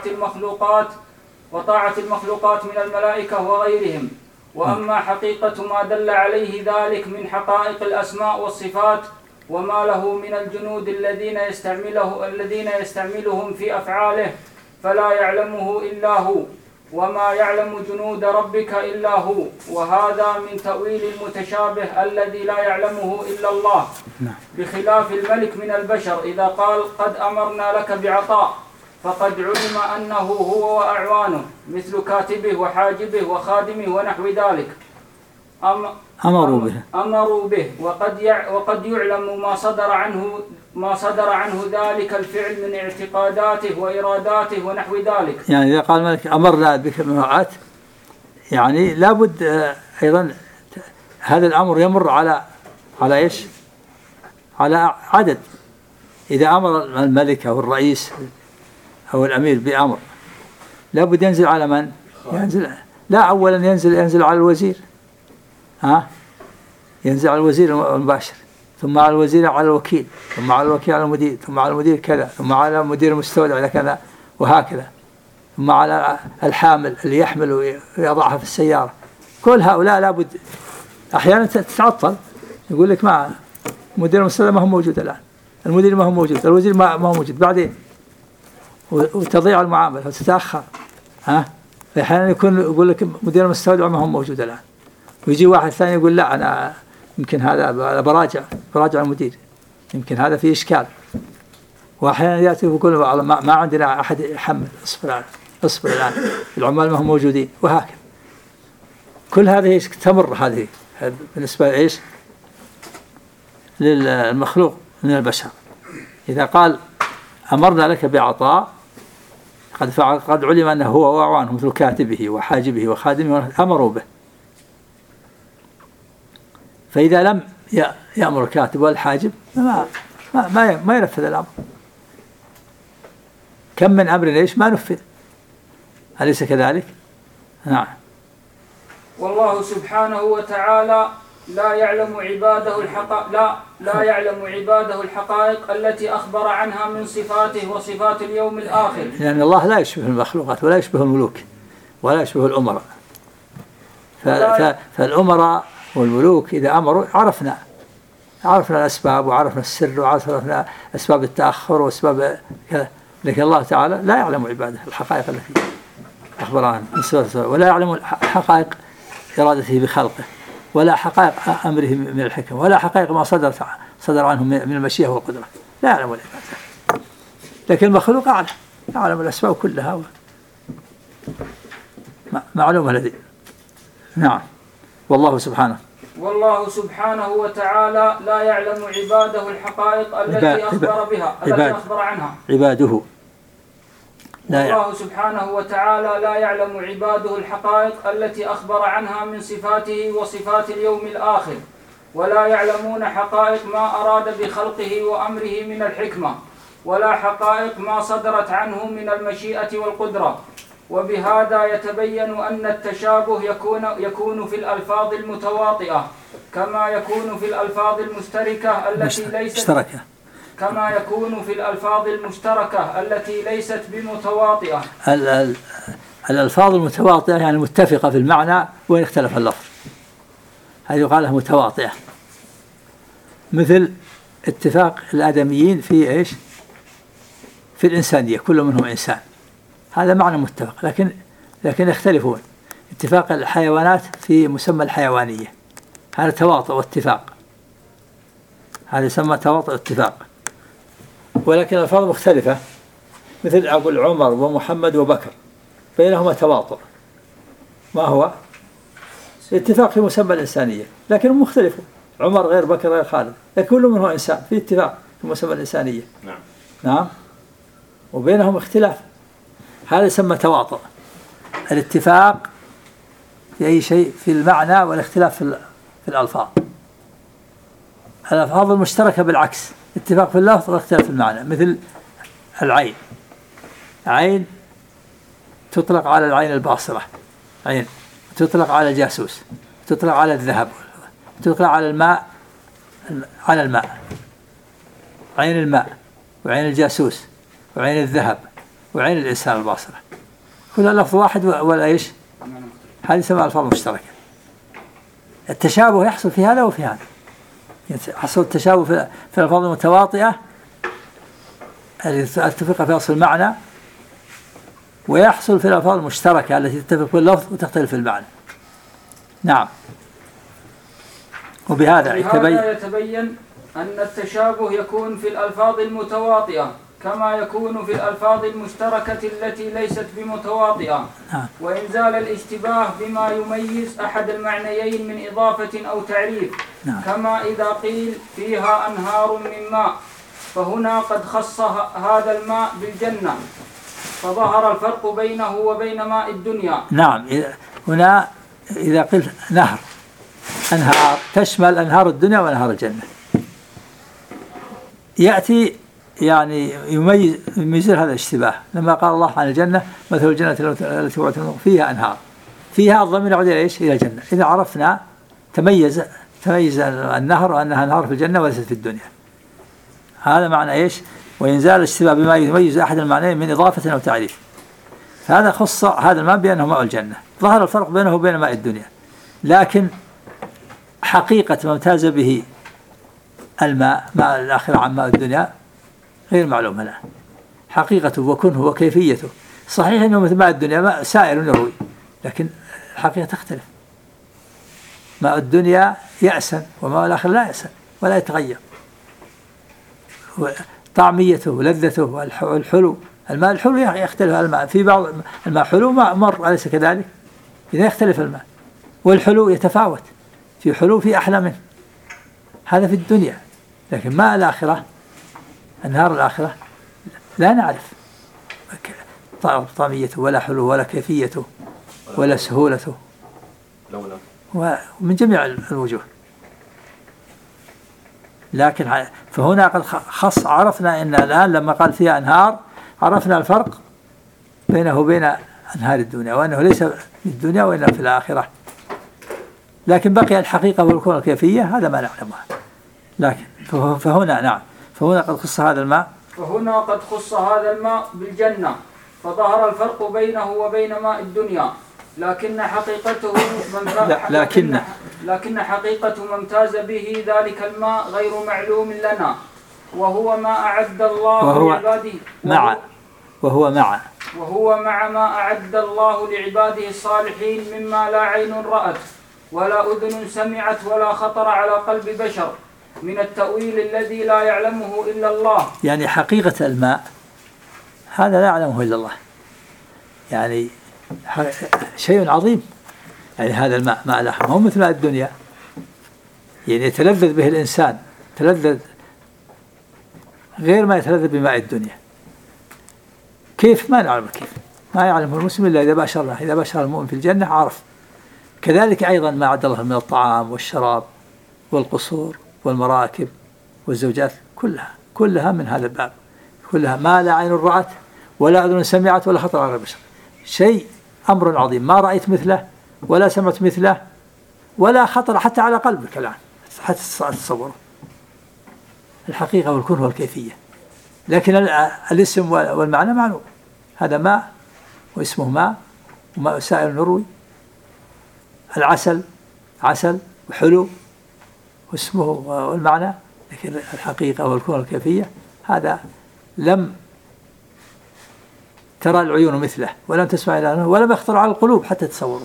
وطاعة المخلوقات من الملائكة وغيرهم. وأما حقيقة ما دل عليه ذلك من حقائق الأسماء والصفات وما له من الجنود الذين يستعملهم في أفعاله فلا يعلمه إلا هو، وما يعلم جنود ربك إلا هو، وهذا من تأويل المتشابه الذي لا يعلمه إلا الله، بخلاف الملك من البشر إذا قال قد أمرنا لك بعطاء فقد علم أنه هو وأعوانه مثل كاتبه وحاجبه وخادمه ونحو ذلك أمروا به وقد يعلم ما صدر عنه ذلك الفعل من اعتقاداته وإراداته ونحو ذلك. يعني إذا قال الملك أمرنا بك بما يعني لابد أيضا هذا الأمر يمر على إيش؟ على عدد. إذا أمر الملك أو الرئيس أو الأمير بأمر لابد ينزل على من؟ لا أولا ينزل على الوزير، ينزل على الوزير المباشر، ثم على الوزير على الوكيل، ثم على الوكيل على المدير، ثم على المدير كذا، ثم على مدير المستودع على كذا وهكذا، ثم على الحامل اللي يحمل ويضعها في السيارة. كل هؤلاء لابد أحيانا تتعطل، يقول لك ما مدير المستودع ما هو موجود الآن، المدير ما هو موجود، الوزير ما هو موجود، بعدين وتضيع المعاملة وتتأخر. فأحيانا يقول لك مدير المستودع ما هو موجود الآن، ويجي واحد ثاني يقول لا أنا يمكن هذا براجع المدير، يمكن هذا فيه إشكال. وأحيانا يأتي ويقول ما عندنا أحد يحمل، اصبر الآن العمال ما هم موجودين، وهكذا. كل هذه تمر هذه بالنسبة إيش للمخلوق من البشر. إذا قال أمرنا لك بعطاء قد علم أنه هو وأعوانه مثل كاتبه وحاجبه وخادمه أمروا به. فإذا لم يأمر الكاتب والحاجب ما ينفذ الأمر. كم من أمر ليش ما نفذ، أليس كذلك؟ نعم. والله سبحانه وتعالى لا يعلم عباده الحقائق التي أخبر عنها من صفاته وصفات اليوم الآخر، لأن الله لا يشبه المخلوقات ولا يشبه الملوك ولا يشبه الأمراء. فالأمراء والملوك إذا أمروا عرفنا الأسباب وعرفنا السر وعرفنا أسباب التأخر وأسباب كذا، لكن الله تعالى لا يعلم عباده الحقائق التي أخبر عنها من صفاته، ولا يعلم حقائق إرادته بخلقه، ولا حقائق أمره من الحكم، ولا حقائق ما صدر عنه من المشيئة والقدرة، لا يعلم العباد. لكن المخلوق يعلم الأسباب كلها معلومة لديه. نعم. والله سبحانه وتعالى لا يعلم عباده الحقائق التي أخبر عنها عباده الله سبحانه وتعالى لا يعلم عباده الحقائق التي أخبر عنها من صفاته وصفات اليوم الآخر، ولا يعلمون حقائق ما أراد بخلقه وأمره من الحكمة، ولا حقائق ما صدرت عنه من المشيئة والقدرة. وبهذا يتبين أن التشابه يكون في الألفاظ المتواطئة كما يكون في الألفاظ المشتركة التي ليست كما يكون في الألفاظ المشتركة التي ليست بمتواطئة. الألفاظ المتواطئة يعني متفقة في المعنى وإن اختلف اللفظ، هذه يقال لها متواطئة، مثل اتفاق الآدميين في إيش؟ في الإنسانية، كل منهم إنسان، هذا معنى متفق، لكن يختلفون. اتفاق الحيوانات في مسمى الحيوانية، هذا تواطؤ واتفاق، هذا يسمى تواطؤ اتفاق. ولكن الألفاظ مختلفة، مثل أقول عمر ومحمد وبكر، بينهما تواطؤ، ما هو؟ اتفاق في مسمى الإنسانية، لكنهم مختلفون، عمر غير بكر غير خالد، لكن كل منهم إنسان، في اتفاق في مسمى الإنسانية. نعم، وبينهم اختلاف، هذا يسمى تواطؤ. الاتفاق في أي شيء في المعنى والاختلاف في الألفاظ. الألفاظ المشتركة بالعكس، اتفاق في اللفظ واختلاف في المعنى، مثل العين، عين تطلق على العين الباصرة، عين تطلق على الجاسوس، تطلق على الذهب، تطلق على الماء، على الماء، عين الماء وعين الجاسوس وعين الذهب وعين الإنسان الباصرة، كل لفظ واحد ولا إيش؟ هذه يسمى ألفاظ مشتركة. التشابه يحصل في هذا وفي هذا، يحصل التشابه في الألفاظ المتواطئة التي تتفق في أصل المعنى، ويحصل في الألفاظ المشتركة التي تتفق في اللفظ وتختلف في المعنى. نعم، وبهذا يتبين أن التشابه يكون في الألفاظ المتواطئة كما يكون في الألفاظ المشتركة التي ليست بمتواطئة. وإنزال الاشتباه بما يميز أحد المعنيين من إضافة أو تعريف، كما إذا قيل فيها أنهار من ماء، فهنا قد خص هذا الماء بالجنة، فظهر الفرق بينه وبين ماء الدنيا. نعم، هنا إذا قلت نهر، أنهار تشمل أنهار الدنيا وأنهار الجنة، يأتي يعني يميز هذا الاشتباه، لما قال الله عن الجنة مثل الجنة التي وعدتم فيها أنهار، فيها الضمير يعود إلى إيش؟ إلى الجنة. إذا عرفنا تميز النهر وأنها أنهار في الجنة وليست في الدنيا، هذا معنى إيش؟ وإنزال الاشتباه بما يميز أحد المعنيين من إضافة أو تعريف، فهذا خص هذا الماء بأنه ماء الجنة، ظهر الفرق بينه وبين ماء الدنيا، لكن حقيقة ما امتاز به الماء ماء الآخرة عن ماء الدنيا غير معلومة له، حقيقته وكنه وكيفيته. صحيح أنه مثل ماء الدنيا ماء سائر يروي، لكن الحقيقة تختلف، ماء الدنيا يأسن وماء الآخرة لا يأسن ولا يتغير، طعميته ولذته والحلو، الماء الحلو يختلف عن الماء، في بعض الماء حلو ماء مر، أليس كذلك؟ إذا يختلف الماء، والحلو يتفاوت، في حلو في أحلى منه، هذا في الدنيا. لكن ماء الآخرة، أنهار الآخرة لا نعرف طعميته ولا حلو ولا كيفيته ولا سهولته، ومن جميع الوجوه. لكن فهنا قد عرفنا أن الآن لما قال فيها أنهار عرفنا الفرق بينه وبين أنهار الدنيا، وأنه ليس في الدنيا وإنما في الآخرة، لكن بقي الحقيقة والكون الكيفية هذا ما نعلمها. لكن فهنا نعم، فهنا قد خص هذا الماء بالجنة، فظهر الفرق بينه وبين ماء الدنيا، لكن حقيقته لكن حقيقة ما امتاز به ذلك الماء غير معلوم لنا، وهو ما أعد الله لعباده وهو مع ما أعد الله لعباده الصالحين مما لا عين رأت ولا أذن سمعت ولا خطر على قلب بشر من التأويل الذي لا يعلمه إلا الله. يعني حقيقة الماء هذا لا يعلمه إلا الله، يعني شيء عظيم. يعني هذا الماء ماء الآخرة ما هو مثل ماء الدنيا، يعني يتلذذ به الإنسان تلذذ غير ما يتلذذ بماء الدنيا. كيف ما نعلم كيف، ما يعلمه المسلم إلا إذا باشر الله، إذا باشر المؤمن في الجنة عرف. كذلك أيضا ما عد الله من الطعام والشراب والقصور والمراكب والزوجات كلها من هذا الباب، كلها ما لا عين رأت ولا أذن سمعت ولا خطر على البشر. شيء أمر عظيم ما رأيت مثله ولا سمعت مثله ولا خطر حتى على قلبك الآن حتى تتصوره. الحقيقة والكون والكيفية، لكن الاسم والمعنى معلوم. هذا ماء واسمه ماء، وماء سائل نروي. العسل عسل وحلو واسمه والمعنى، لكن الحقيقة والكون والكيفية هذا لم ترى العيون مثله ولم تسمع إلى ولم يخطر على القلوب حتى تصوره.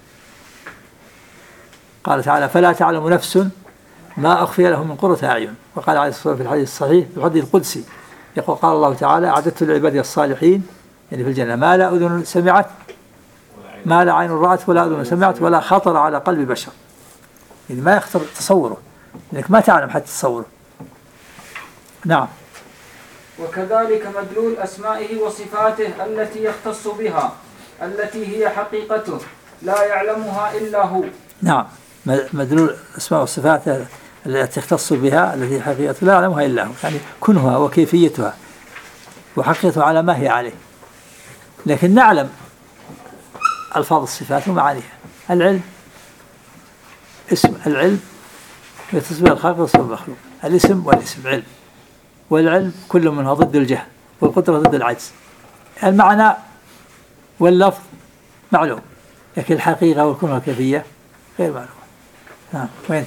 قال تعالى: فلا تعلم نفس ما أخفي لهم من قرة أعين. وقال عليه الصلاة والسلام في الحديث الصحيح في الحديث القدسي يقول: قال الله تعالى: أعددت لعبادي الصالحين يعني في الجنة ما لا أذن سمعت ما لا عين رأت ولا أذن سمعت ولا خطر على قلب بشر. يعني ما يخطر تصوره، لأنك ما تعلم حتى تصوره. نعم. وكذلك مدلول أسمائه وصفاته التي يختص بها التي هي حقيقته لا يعلمها إلا هو. نعم، مدلول الأسماء والصفات التي يختص بها التي هي حقيقته لا يعلمها إلا هو، يعني كنها وكيفيتها وحقيقتها على ما هي عليه. لكن نعلم ألفاظ الصفات ومعانيها. العلم اسم العلم يختص به الخالق وصف المخلوق. الاسم والاسم علم، والعلم كل منها ضد الجهل والقدرة ضد العجز. المعنى واللفظ معلوم، لكن الحقيقة والكون والكيفية غير معلومة. نعم. وين؟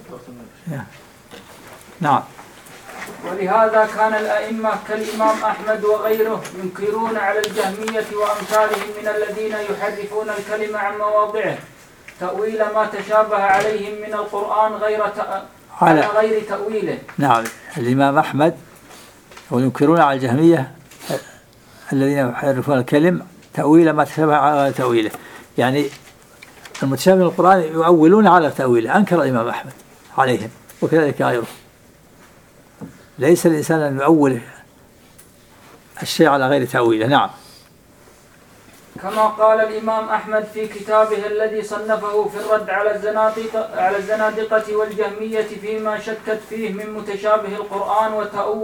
نعم. ولهذا كان الأئمة كالإمام أحمد وغيره ينكرون على الجهمية وأمثالهم من الذين يحرفون الكلمة عن مواضعه تأويل ما تشابه عليهم من القرآن على غير تأويله. نعم، الإمام أحمد وينكرون على الجهمية الذين يحرفون الكلم تأويل ما تشابه على تأويله، يعني المتشابه من القرآن يؤولون على تأويله. أنكر الإمام أحمد عليهم وكذلك غيره. ليس الإنسان أن يؤول الشيء على غير تأويله. نعم. كما قال الإمام أحمد في كتابه الذي صنفه في الرد على الزنادقة والجهمية فيما شكت فيه من متشابه القرآن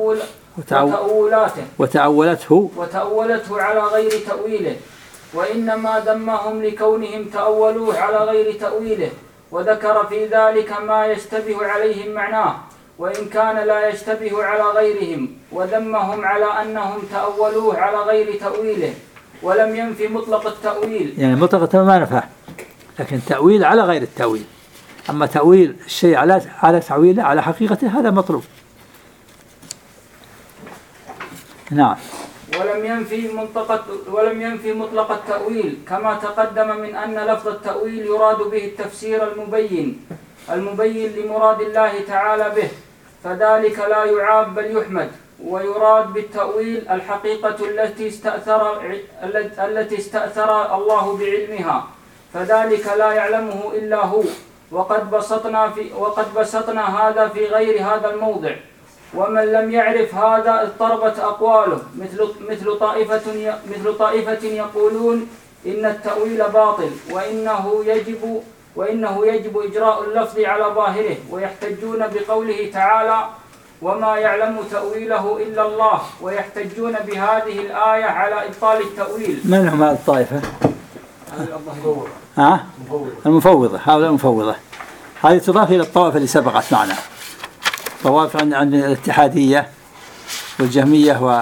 وتأولته على غير تأويله، وإنما ذمهم لكونهم تأولوه على غير تأويله، وذكر في ذلك ما يشتبه عليهم معناه وإن كان لا يشتبه على غيرهم، وذمهم على أنهم تأولوه على غير تأويله، ولم ينفي مطلق التأويل. يعني مطلق التأويل ما نفاه، لكن تأويل على غير التأويل. أما تأويل الشيء على تعويله على حقيقته هذا مطلوب. نعم. ولم ينفي مطلق التأويل، كما تقدم من أن لفظ التأويل يراد به التفسير المبين لمراد الله تعالى به، فذلك لا يعاب بل يحمد. ويراد بالتأويل الحقيقة التي استأثر الله بعلمها، فذلك لا يعلمه إلا هو. وقد بسطنا هذا في غير هذا الموضع. ومن لم يعرف هذا اضطربت أقواله، مثل طائفة يقولون إن التأويل باطل وإنه يجب إجراء اللفظ على ظاهره، ويحتجون بقوله تعالى: وما يعلم تأويله إلا الله، ويحتجون بهذه الآية على إبطال التأويل. من هم هذه الطائفة؟ المفوضة. هؤلاء المفوضة هذه تضاف إلى الطوائف اللي سبقت معنا، طوائف عن الاتحادية والجهمية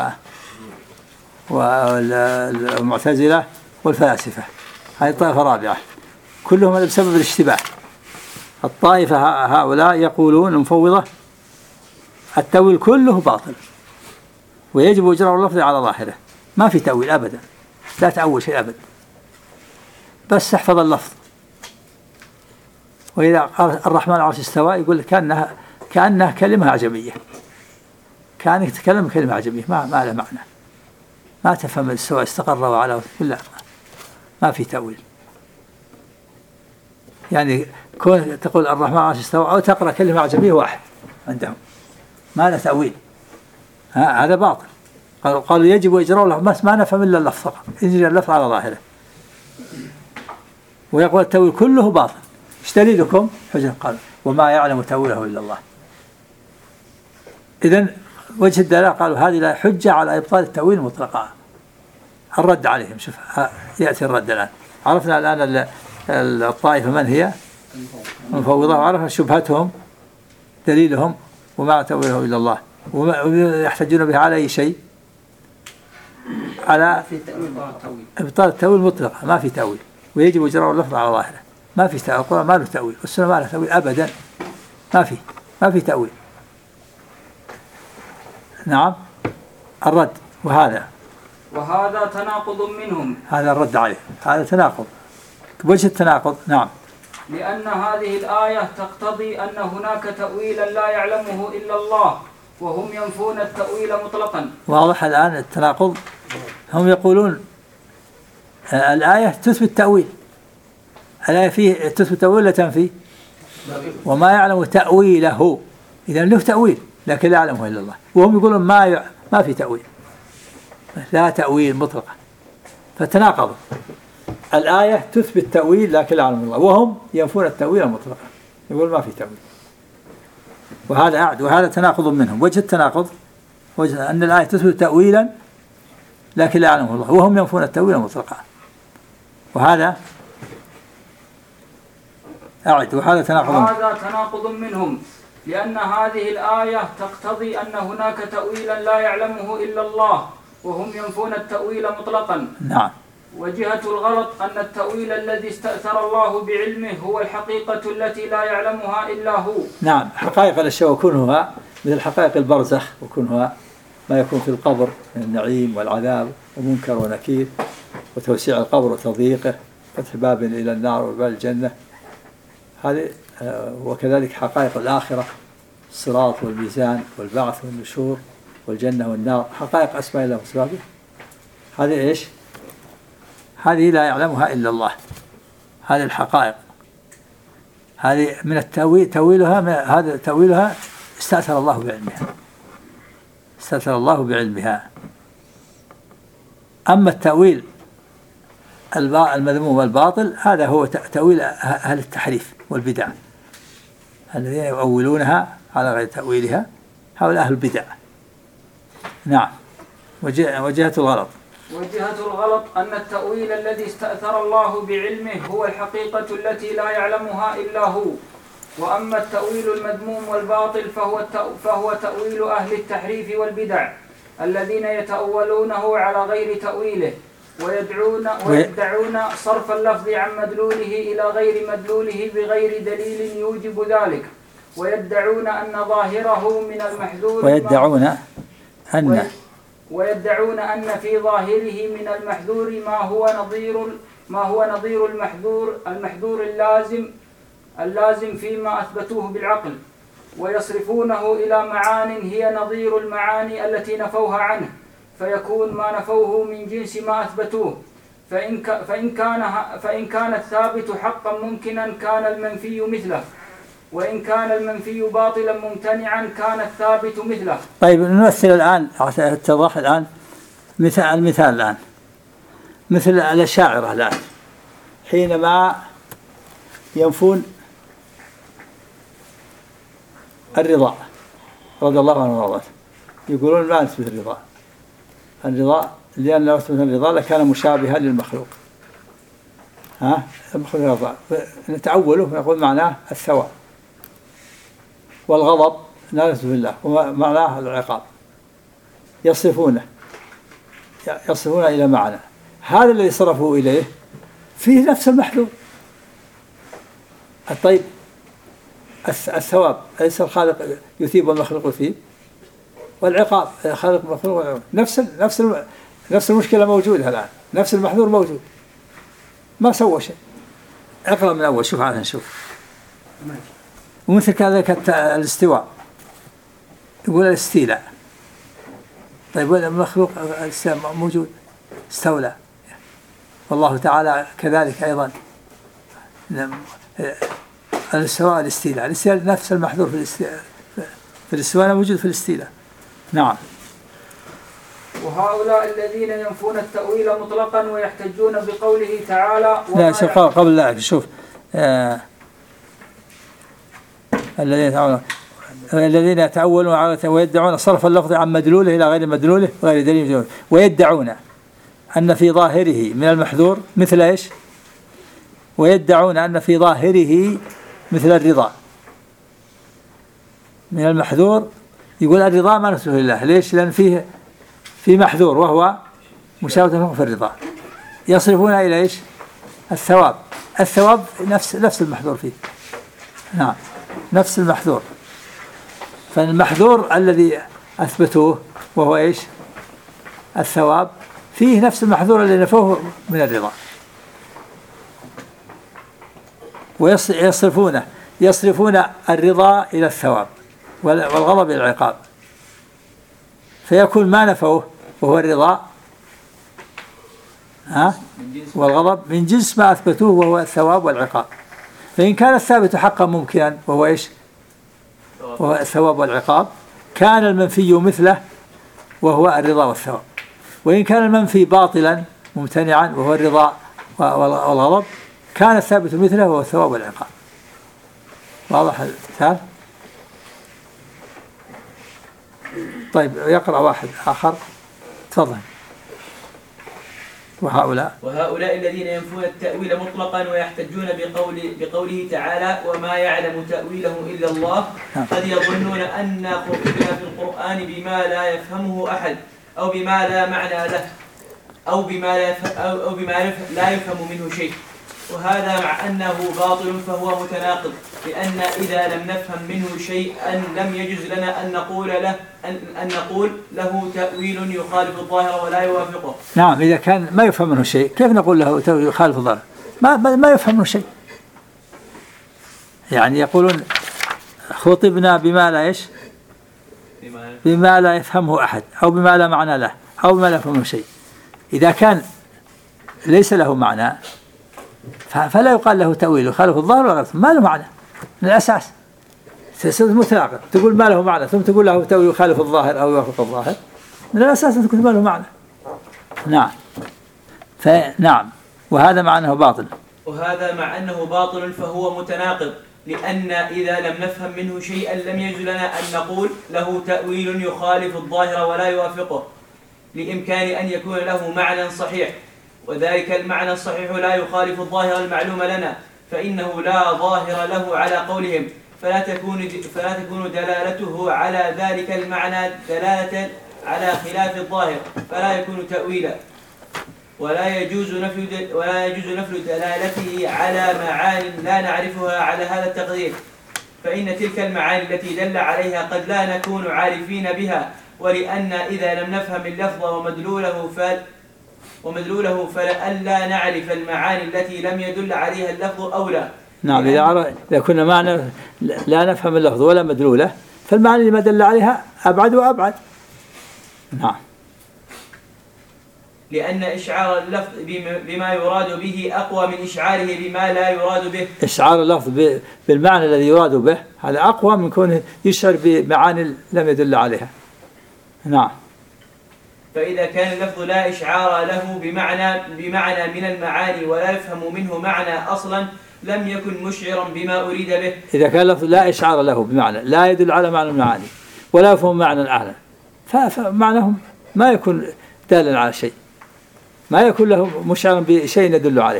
والمعتزلة والفلاسفة. هذه طائفة رابعة كلهم بسبب الاشتباه. الطائفة هؤلاء يقولون المفوضة التأويل كله باطل ويجب إجراء اللفظ على ظاهره، ما في تأويل أبدا، لا تأول شيء أبدا، بس احفظ اللفظ. وإذا قال الرحمن على العرش استوى يقول كأنها كلمة أعجمية، كأنك تتكلم كلمة أعجمية ما له معنى، ما تفهم استوى استقر وعلى، لا ما في تأويل. يعني كون تقول الرحمن على العرش استوى أو تقرأ كلمة أعجمية واحد عندهم، ما له تأويل، هذا باطل. قالوا يجب إجراء اللفظ، ما نفهم إلا اللفظ فقط، يجري اللفظ على ظاهره. ويقول التأويل كله باطل. ايش دليلكم؟ حجة. قال وما يعلم تأويله إلا الله. إذن وجه الدلالة قالوا هذه لا حجة على إبطال التأويل مطلقا. الرد عليهم، شوف يأتي الرد الآن. عرفنا الآن الطائفة من هي؟ المفوضة، وعرفنا شبهتهم دليلهم وما تأويله إلا الله، ويحتجون به على أي شيء؟ على إبطال التأويل مطلقا، ما في تأويل، ويجب إجراء اللفظ على ظاهره. ما في تأويل، القرآن ما له تأويل، والسنة ما له تأويل أبدا، ما في تأويل. نعم. الرد وهذا تناقض منهم. هذا الرد عليه، هذا تناقض. وجه التناقض؟ نعم. لأن هذه الآية تقتضي أن هناك تأويلا لا يعلمه إلا الله، وهم ينفون التأويل مطلقا. واضح الآن التناقض. هم يقولون الآية تثبت تأويل، الآية فيه تثبت تأويل لا تنفي، وما يعلم تأويله، إذا له تأويل لكن لا يعلمه إلا الله. وهم يقولون ما في تأويل، لا تأويل مطلقا، فتناقضوا. الآية تثبت تأويل لكن لا يعلم الله، وهم ينفون التأويل مطلقا، يقول ما في تأويل. وهذا تناقض منهم. وجه التناقض وجه أن الآية تثبت تأويلا لكن لا يعلمه الله، وهم ينفون التأويل مطلقا. وهذا تناقض منهم، لأن هذه الآية تقتضي أن هناك تأويلا لا يعلمه إلا الله، وهم ينفون التأويل مطلقا. نعم. وجهة الغلط أن التأويل الذي استأثر الله بعلمه هو الحقيقة التي لا يعلمها إلا هو. نعم. حقائق الأشياء وكونها مثل حقائق البرزخ، وكونها ما يكون في القبر من النعيم والعذاب ومنكر ونكير، وتوسيع القبر وتضييقه، فتح باب إلى النار وباب الجنة، هذه. وكذلك حقائق الآخرة، الصراط والميزان والبعث والنشور والجنة والنار، حقائق أسماء الله وصفاته، هذه إيش؟ هذه لا يعلمها إلا الله. هذه الحقائق هذه من التأويل، هذا تأويلها استأثر الله بعلمها. أما التأويل المذموم والباطل هذا هو تأويل أهل التحريف والبدع، الذين يؤولونها على غير تأويلها، هؤلاء أهل البدع. نعم. وجهة الغلط أن التأويل الذي استأثر الله بعلمه هو الحقيقة التي لا يعلمها إلا هو. وأما التأويل المذموم والباطل فهو تأويل أهل التحريف والبدع، الذين يتأولونه على غير تأويله، ويدعون صرف اللفظ عن مدلوله إلى غير مدلوله بغير دليل يوجب ذلك، ويدعون أن ظاهره من المحذور، ويدعون أن في ظاهره من المحذور ما هو نظير المحذور اللازم فيما أثبتوه بالعقل، ويصرفونه إلى معان هي نظير المعاني التي نفوها عنه، فيكون ما نفوه من جنس ما أثبتوه. فإن كان الثابت حقا ممكنا كان المنفي مثله، وإن كان المنفي باطلا ممتنعا كان الثابت مثله. طيب نمثل الآن اتضح الآن المثال الآن مثل الأشاعرة الآن حينما ينفون الرضا رضي الله عنه وارضاه، يقولون لا نثبت الرضا لأن لو اثبت الرضا لكان مشابها للمخلوق. المخلوق نتأوله ونقول معناه الثواب، والغضب لا نثبت الله ومعناه العقاب، يصرفونه إلى معنى. هذا الذي صرفوا إليه فيه نفس المحذور. الطيب الثواب ليس الخالق يثيب والمخلوق يثيب، والعقاب خالق المخلوق نفس المشكلة موجودة الآن، نفس المحذور موجود، ما سوى شيء. اقرأ من أول، شوف على نشوف. ومثل كذلك الاستواء، يقول الاستيلاء. طيب المخلوق الاستواء موجود، استولى، والله تعالى كذلك أيضا. الاستواء الاستيلاء نفس المحذور في الاستواء موجود في الاستيلاء. نعم. وهؤلاء الذين ينفون التأويل مطلقا ويحتجون بقوله تعالى لا شوف قبل لا شوف الذين يتأولون ويدعون صرف اللفظ عن مدلوله إلى غير مدلوله وغير دليل، ويدعون أن في ظاهره من المحذور مثل إيش؟ ويدعون أن في ظاهره مثل الرضا من المحذور. يقول الرضا ما نسبه لله، ليش؟ لأن فيه في محذور وهو مشاوة في الرضا. يصرفون إلى إيش؟ الثواب. الثواب نفس المحذور فيه. نعم نفس المحذور. فالمحذور الذي أثبتوه وهو إيش؟ الثواب، فيه نفس المحذور الذي نفوه من الرضا. ويصرفون الرضا إلى الثواب والغضب إلى العقاب، فيكون ما نفوه وهو الرضا والغضب من جنس ما أثبتوه وهو الثواب والعقاب. فإن كان الثابت حقا ممكنا وهو إيش؟ وهو الثواب والعقاب، كان المنفي مثله وهو الرضا والثواب. وإن كان المنفي باطلا ممتنعا وهو الرضا والغضب، كان الثابت مثله وهو الثواب والعقاب. واضح المثال؟ طيب يقرأ واحد آخر، تفضل. وهؤلاء الذين ينفون التأويل مطلقا ويحتجون بقوله تعالى وما يعلم تأويله إلا الله، قد يظنون أن خطبنا في القرآن بما لا يفهمه أحد أو بما لا معنى له أو بما لا يفهم منه شيء، وهذا مع أنه باطل فهو متناقض، لأن إذا لم نفهم منه شيئا لم يجوز لنا أن نقول له تأويل يخالف الظاهر ولا يوافقه. نعم، إذا كان ما يفهم منه شيء كيف نقول له تأويل يخالف الظاهر؟ ما يفهم منه شيء. يعني يقولون خطبنا بما لا إيش؟ بما لا يفهمه أحد أو بما لا معنى له أو بما لا يفهمه شيء. إذا كان ليس له معنى فلا يقال له تأويل يخالف الظاهر ولا غيره، ما له معنى من الأساس. متناقض، تقول ما له معنى ثم تقول له تأويل يخالف الظاهر أو يوافق الظاهر، من الأساس أن تقول ما له معنى. نعم، فنعم، وهذا مع أنه باطل فهو متناقض، لأن إذا لم نفهم منه شيئا لم يجوز لنا أن نقول له تأويل يخالف الظاهر ولا يوافقه، لإمكان أن يكون له معنى صحيح، وذلك المعنى الصحيح لا يخالف الظاهر المعلوم لنا، فإنه لا ظاهر له على قولهم، فلا تكون دلالته على ذلك المعنى دلالة على خلاف الظاهر، فلا يكون تأويلا، ولا يجوز نفي دلالته على معاني لا نعرفها على هذا التقدير، فإن تلك المعاني التي دل عليها قد لا نكون عارفين بها، ولأن إذا لم نفهم اللفظ ومدلوله فلألا نعرف المعاني التي لم يدل عليها اللفظ أولى. نعم، إذا كنا معنى لا نفهم اللفظ ولا مدلوله فالمعنى اللي ما دل عليها أبعد وأبعد. نعم، لأن إشعار اللفظ بما يراد به أقوى من إشعاره بما لا يراد به. إشعار اللفظ بالمعنى الذي يراد به هذا أقوى من كونه يشعر بمعاني لم يدل عليها. نعم. فإذا كان اللفظ لا إشعار له بمعنى من المعاني ولا يفهم منه معنى أصلا لم يكن مشعرا بما أريد به. إذا كان اللفظ لا إشعار له بمعنى لا يدل على معنى المعاني ولا يفهم معنى الأعلى فمعناهم ما يكون دالا على شيء، ما يكون له مشعرا بشيء يدل عليه،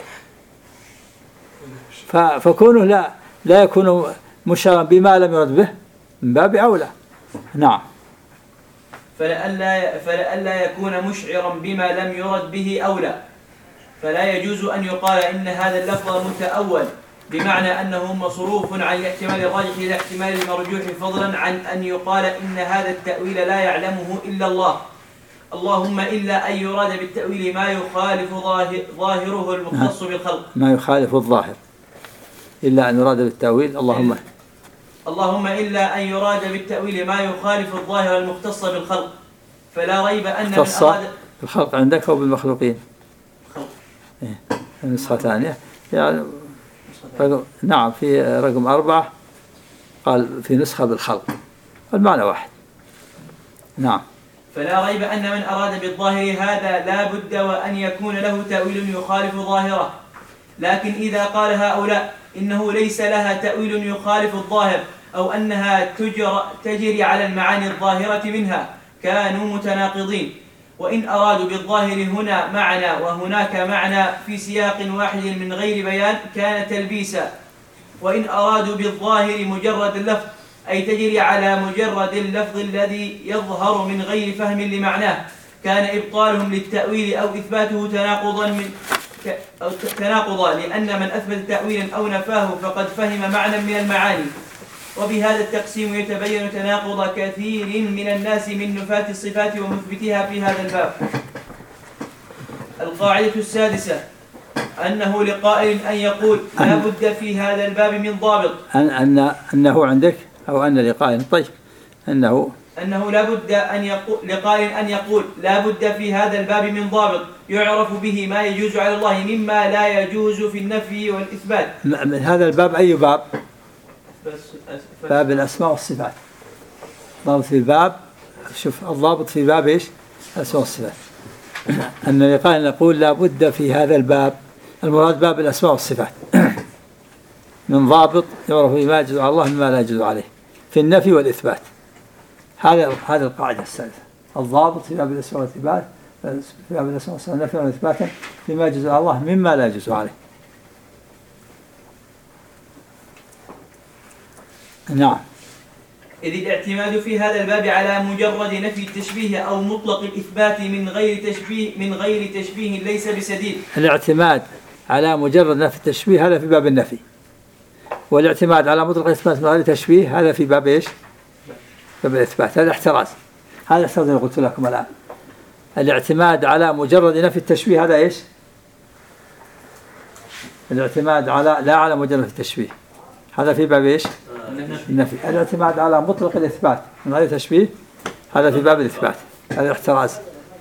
فكونه لا يكون مشعرا بما لم يرد به من باب أولى. نعم. فلألا يكون مشعرا بما لم يرد به أولى، فلا يجوز أن يقال إن هذا اللفظ متأول بمعنى أنه مصروف عن الاحتمال الراجح إلى احتمال المرجوح، فضلا عن أن يقال إن هذا التأويل لا يعلمه إلا الله، اللهم إلا أن يراد بالتأويل ما يخالف ظاهره المختص بالخلق. ما يخالف الظاهر إلا أن يراد بالتأويل اللهم إلا أن يراد بالتأويل ما يخالف الظاهر المختص بالخلق، فلا ريب أن من أراد بالخلق عندك أو بالمخلوقين؟ نسخة ثانية يعني نعم، في رقم 4 قال في نسخة بالخلق، المعنى واحد. نعم. فلا ريب أن من أراد بالظاهر هذا لا بد وأن يكون له تأويل يخالف ظاهره. لكن إذا قال هؤلاء إنه ليس لها تأويل يخالف الظاهر أو أنها تجري على المعاني الظاهرة منها كانوا متناقضين. وإن أرادوا بالظاهر هنا معنى وهناك معنى في سياق واحد من غير بيان كان تلبيسا. وإن أرادوا بالظاهر مجرد اللفظ أي تجري على مجرد اللفظ الذي يظهر من غير فهم لمعناه كان إبطالهم للتأويل أو إثباته تناقضا، لأن من أثبت تأويلا أو نفاه فقد فهم معنى من المعاني. وبهذا التقسيم يتبين تناقض كثير من الناس من نفاة الصفات ومثبتها في هذا الباب. القاعدة السادسة أنه لقائل أن يقول لا بد في هذا الباب من ضابط. أنه عندك أو أن لقائل طيب أنه لا بد لقائل أن يقول لا بد في هذا الباب من ضابط يعرف به ما يجوز على الله مما لا يجوز في النفي والإثبات. من هذا الباب أي باب؟ باب الأسماء والصفات. ضابط في الباب، شوف الضابط في باب إيش؟ الأسماء والصفات. أن لقائل نقول لا بد في هذا الباب، المراد باب الأسماء والصفات، من ضابط يعرف بما يجوز على الله مما لا يجوز عليه في النفي والإثبات. هذه القاعدة الثالثة، الضابط في باب الأسماء والصفات، في باب الأسماء والصفات النفي والإثبات بما يجوز على الله مما لا يجوز عليه. نعم. إذ الاعتماد في هذا الباب على مجرد نفي التشبيه أو مطلق الإثبات من غير تشبيه ليس بسديد. الاعتماد على مجرد نفي التشبيه هذا في باب النفي، والاعتماد على مطلق الإثبات من غير تشبيه هذا في باب إيش؟ باب الإثبات. هذا احتراز، هذا احتراز اللي قلت لكم الآن. الاعتماد على مجرد نفي التشبيه هذا إيش؟ الاعتماد لا على مجرد التشبيه هذا في باب إيش؟ النفي. الاعتماد على مطلق الإثبات من غير تشبيه هذا في باب الإثبات. هذا احتراز.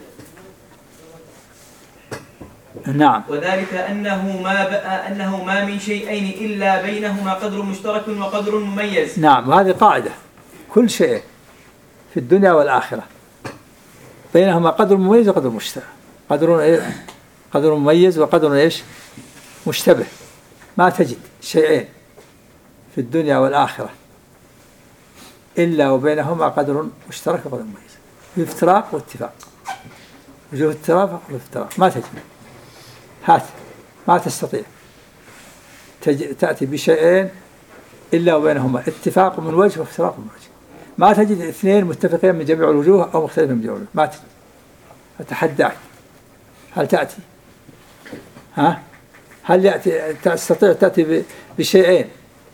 نعم. وذلك أنه ما من شيئين إلا بينهما قدر مشترك وقدر مميز. نعم، وهذه قاعدة، كل شيء في الدنيا والآخرة بينهما قدر مميز وقدر مشترك، قدر مميز وقدر إيش؟ مشتبه. ما تجد شيئين في الدنيا والآخرة إلا وبينهما قدر مشترك وقدر مميز، في افتراق واتفاق، وجوه الترافق والافتراق ما تجد. هات ما تستطيع تأتي بشيئين إلا وبينهما اتفاق من وجه وافتراق من وجه. ما تجد اثنين متفقين من جميع الوجوه أو مختلفين من جميع الوجوه، ما تجد. أتحداك، هل تأتي؟ هل تستطيع تأتي بشيئين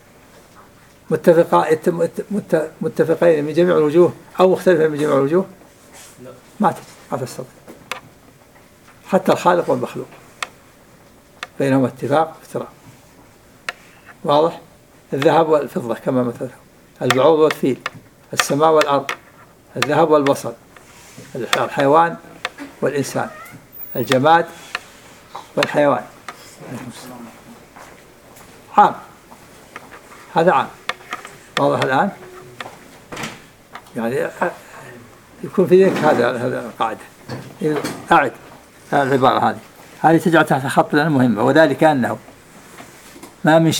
متفقين من جميع الوجوه أو مختلفين من جميع الوجوه؟ ما تجد، ما تستطيع. حتى الخالق والمخلوق بينهما اتفاق وافتراق. واضح؟ الذهب والفضة كما مثله، البعوض والفيل، السماء والأرض، الذهب والبصر، الحيوان والإنسان، الجماد والحيوان. عام، هذا عام. واضح الآن؟ يعني يكون في ذلك هذا القاعدة. أعد العبارة هذه تجعل تحت خط لنا مهمة. وذلك أنه ما من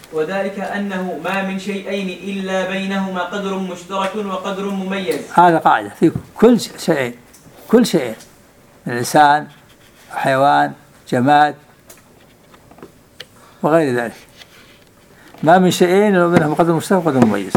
شيئين إلا بينهما قدر مشترك وقدر مميز. هذا قاعدة في كل شيء الإنسان، حيوان، جماد وغير ذلك، ما من شيئين إلا بينهما قدر مشترك وقدر مميز.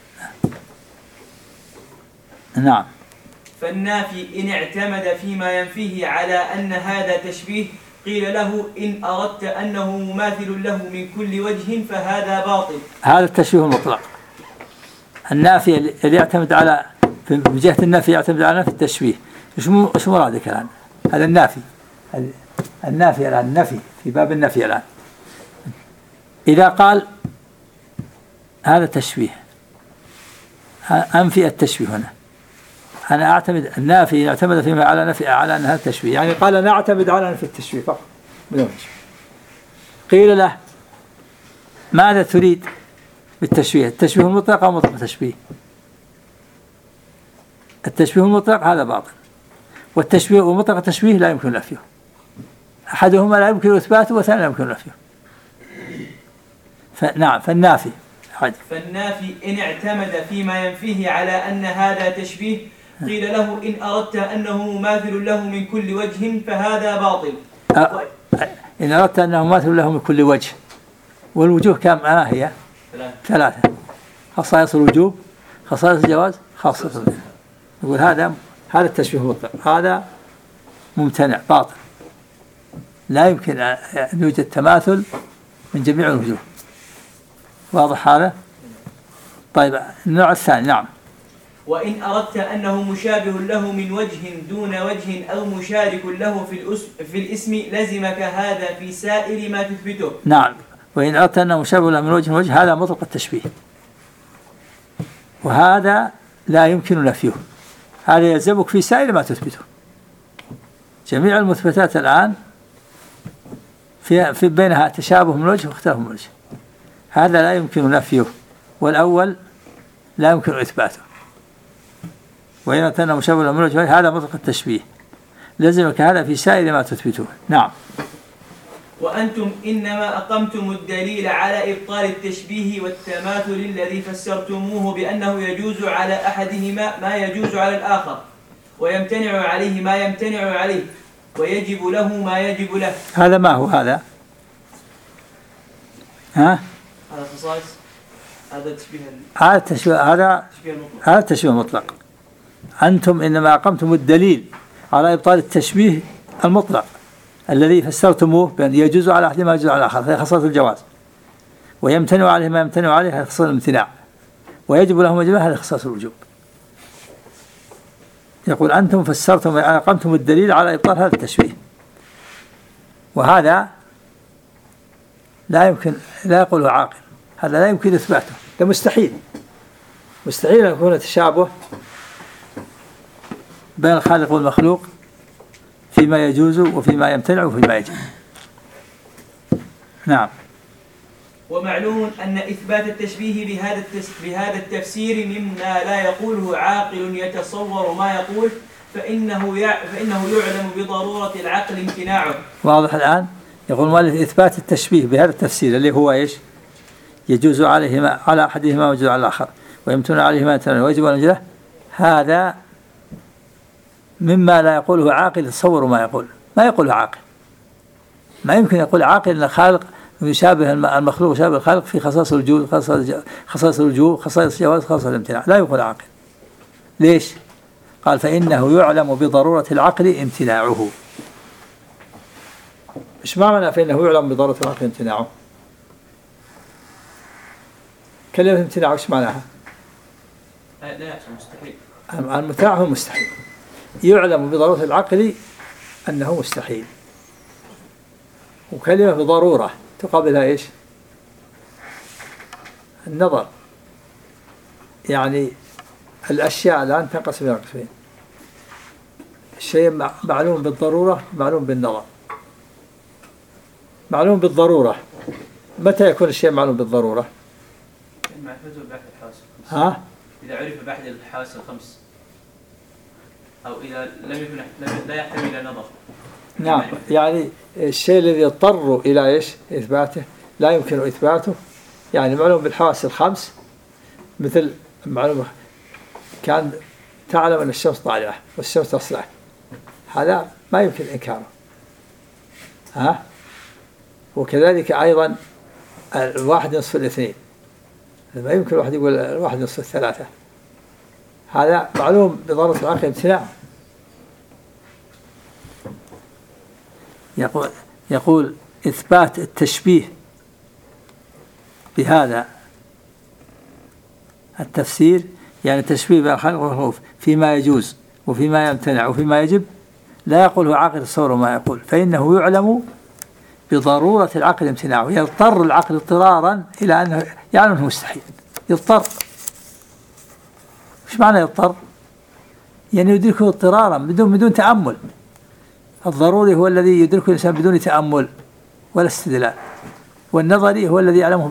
نعم. فالنافي إن اعتمد فيما ينفيه على أن هذا تشبيه قيل له إن أردت أنه مماثل له من كل وجه فهذا باطل. هذا التشبيه المطلق. النافي اللي يعتمد على من جهة النفي يعتمد على نفي التشبيه. إيش مرادك الآن؟ هذا النافي الآن النفي في باب النفي الآن. إذا قال هذا تشبيه، أنفي التشبيه هنا. أنا أعتمد النافي يعتمد فيما على نفي على أن هذا تشبيه، يعني قال أنا أعتمد على نفي التشبيه فقط بدون تشبيه. قيل له ماذا تريد بالتشبيه؟ التشبيه المطلق أو مطلق التشبيه؟ التشبيه المطلق هذا باطل، والتشبيه ومطلق التشبيه لا يمكن نفيه، أحدهما لا يمكن إثباته والثاني لا يمكن نفيه. نعم. فالنافي إن اعتمد فيما ينفيه على أن هذا تشبيه قيل له إن أردت أنه مماثل له من كل وجه فهذا باطل. إن أردت أنه مماثل له من كل وجه، والوجوه كم هي؟ 3. خصائص الوجوب، خصائص الجواز، خاصة الغير. يقول هذا التشبيه مطلق، هذا ممتنع باطل، لا يمكن أن يوجد تماثل من جميع الوجوه. واضح هذا؟ طيب النوع الثاني. نعم. وإن أردت أنه مشابه له من وجه دون وجه أو مشارك له في الاسم لزمك هذا في سائر ما تثبته. نعم. وإن أردت أنه مشابه له من وجه هذا مطلق التشبيه، وهذا لا يمكن نفيه، هذا يلزمك في سائر ما تثبته. جميع المثبتات الآن في بينها تشابه من وجه واختلاف من وجه، هذا لا يمكن نفيه، والأول لا يمكن إثباته. وإن أردت أنه مشابه له من وجه هذا مطلق التشبيه، لزمك هذا في سائر ما تثبته. نعم. وأنتم إنما أقمتم الدليل على إبطال التشبيه والتماثل الذي فسرتموه بأنه يجوز على أحدهما ما يجوز على الآخر، ويمتنع عليه ما يمتنع عليه، ويجب له ما يجب له. هذا ما هو هذا؟ هذا خصائص، هذا تشبيه، هذا التشبيه المطلق. أنتم إنما أقمتم الدليل على إبطال التشبيه المطلق الذي فسرتموه بأن يجوز على أحد ما يجوز على الآخر، هي خصائص الجواز، ويمتنع عليه ما يمتنع عليه، هذه خصائص الامتناع، ويجب له ما يجب له، هذه خصائص الوجوب. يقول أنتم فسرتم أقمتم الدليل على إبطال هذا التشبيه، وهذا لا يمكن، لا يقوله عاقل، هذا لا يمكن إثباته، ده مستحيل أن يكون تشابه بين الخالق والمخلوق فيما يجوز وفيما يمتنع وفيما يجب. نعم. ومعلوم أن إثبات التشبيه بهذا التفسير مما لا يقوله عاقل يتصور ما يقول، فإنه يعلم بضرورة العقل امتناعه. واضح الآن؟ يقول مؤلف إثبات التشبيه بهذا التفسير اللي هو إيش؟ يجوز عليهما على أحدهما ويجوز على الآخر، ويمتنع عليهما يمتنع ويجب على الجله، هذا مما لا يقوله عاقل يتصور ما يقول، ما يقوله عاقل، ما يمكن يقول عاقل أن الخالق يشابه المخلوق يشابه الخالق في خصائص الوجود، خصائص الوجوب، خصائص الجواز، خصائص الامتناع، لا يقول عاقل. ليش؟ قال فإنه يعلم بضرورة العقل امتناعه. إيش معنى فإنه يعلم بضرورة العقل امتناعه؟ كلمة امتناعه إيش معناها؟ لا مستحيل. الممتنع هو مستحيل، يعلم بضرورة العقل أنه مستحيل، وكلمة بضرورة تقابلها إيش؟ النظر. يعني الأشياء الآن تنقسم إلى قسمين، الشيء معلوم بالضرورة، معلوم بالنظر. معلوم بالضرورة، متى يكون الشيء معلوم بالضرورة؟ معرفته بأحد الحواس. إذا عرف بأحد الحواس الخمس، أو إذا لم يكن لا يحتمل إلى نظر. نعم. يعني الشيء الذي يضطر إلى إيش؟ إثباته، لا يمكن إثباته، يعني معلوم بالحواس الخمس، مثل معلومة كان تعلم أن الشمس طالعة والشمس تصلع، هذا ما يمكن إنكاره. وكذلك أيضا الواحد نصف الاثنين، ما يمكن الواحد يقول الواحد نصف الثلاثة، هذا معلوم بضرورة العقل امتناع. يقول إثبات التشبيه بهذا التفسير، يعني التشبيه بين الخلق والمخلوق فيما يجوز وفيما يمتنع وفيما يجب، لا يقوله عاقل تصور ما يقول، فإنه يعلم بضرورة العقل امتناعه، يضطر العقل اضطرارا إلى أنه يعلم أنه مستحيل، يضطر. إيش معنى يضطر؟ يعني يدركه اضطرارا بدون تأمل. الضروري هو الذي يدركه الإنسان بدون تأمل ولا استدلال، والنظري هو الذي يعلمه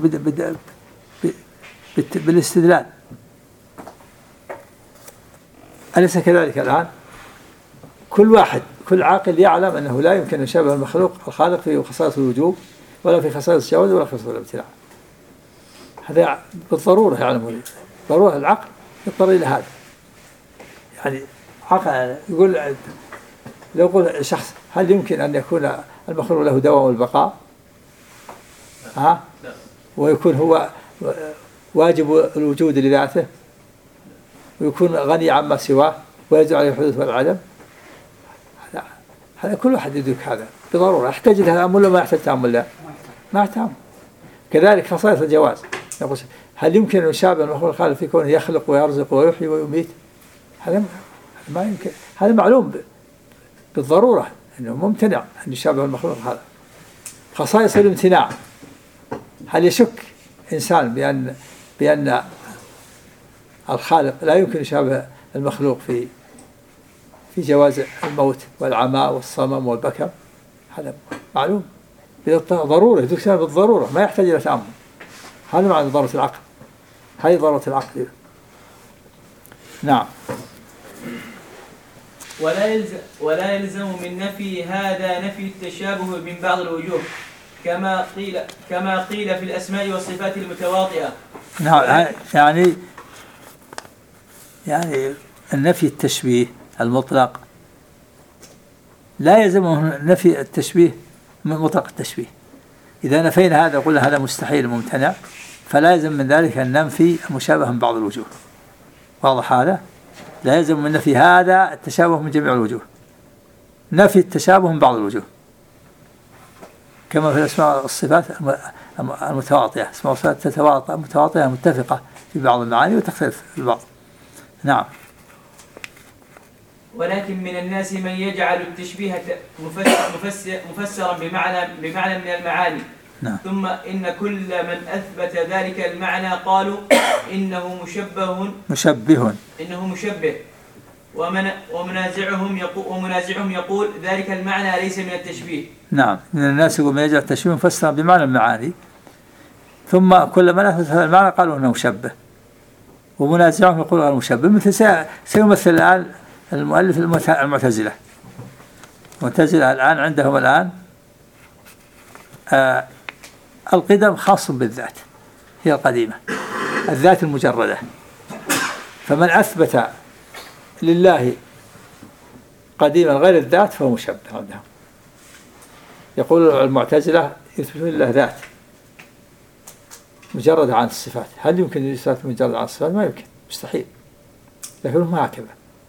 بالاستدلال. أليس كذلك الآن؟ كل عاقل يعلم أنه لا يمكن أن يشابه المخلوق الخالق في خصائص الوجوب ولا في خصائص الجواز ولا في خصائص الامتناع. هذا بالضرورة يعلم، ضرورة العقل يضطر إلى هذا. يعني عقل يقول، لو يقول شخص هل يمكن أن يكون المخلوق له دوام والبقاء؟ ويكون هو واجب الوجود لذاته ويكون غني عما سواه ويجعل عليه الحدوث والعدم؟ هذا كل واحد يدرك هذا بضرورة. يحتاج إلى تأمل ولا ما يحتاج تأمل؟ لا، ما يحتاج. كذلك خصائص الجواز، يقول هل يمكن أن يشابه المخلوق الخالق في كونه يخلق ويرزق ويحيي ويميت؟ هذا ما يمكن، هذا معلوم بالضرورة أنه ممتنع أن يشابه المخلوق الخالق. خصائص الامتناع، هل يشك إنسان بأن الخالق لا يمكن يشابه المخلوق في جواز الموت والعماء والصمم والبكم؟ هذا معلوم بالضرورة، يدرك بالضرورة، ما يحتاج إلى تأمل. هذا معنى ضرورة العقل، هذه ضرورة العقل. نعم. ولا يلزم من نفي هذا نفي التشابه من بعض الوجوه كما قيل في الأسماء والصفات المتواطئة. نعم، يعني النفي التشبيه المطلق لا يلزمه نفي التشبيه من مطلق التشبيه. إذا نفينا هذا وقلنا هذا مستحيل ممتنع، فلا يلزم من ذلك أن ننفي المشابه من بعض الوجوه. واضح هذا؟ لا يلزم من نفي هذا التشابه من جميع الوجوه، نفي التشابه من بعض الوجوه، كما في الأسماء والصفات المتواطئة. أسماء والصفات متواطئة متفقة في بعض المعاني وتختلف في البعض. نعم. ولكن من الناس من يجعل التشبيه مفسرا بمعنى من المعاني. نعم. ثم إن كل من أثبت ذلك المعنى قالوا إنه مشبه ومنازعهم يقول ذلك المعنى ليس من التشبيه. نعم، من الناس من يجعل التشبيه مفسرا بمعنى المعاني، ثم كل من أثبت هذا المعنى قالوا إنه مشبه، ومنازعهم يقول غير مشبه. مثل سيمثل الآن المؤلف المعتزلة. المعتزلة الآن عندهم الآن القدم خاص بالذات، هي القديمة، الذات المجردة. فمن أثبت لله قديما غير الذات فهو مشبه عندهم. يقول المعتزلة يثبتون لله ذات مجرد عن الصفات. هل يمكن أن يثبت مجرد عن الصفات؟ ما يمكن، مستحيل. لكنهم هكذا.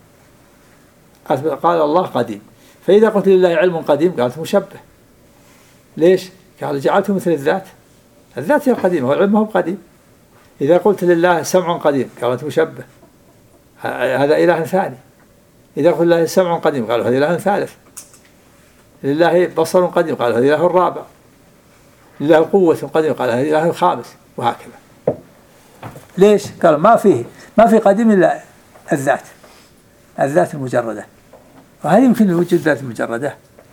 قال الله قديم، فإذا قلت لله علم قديم قالت مشبه. ليش؟ قال جعلته مثل الذات، الذات هي القديمة والعلم هو قديم. إذا قلت لله سمع قديم قالت مشبه، هذا إله ثاني. إذا قلت لله سمع قديم قالوا هذا إله ثالث. لله بصر قديم قال هذا إله الرابع. لله قوة قديم قال هذا إله الخامس، وهكذا. ليش؟ قال ما في قديم إلا الذات المجردة. وهل يمكن وجود ذات مجردة؟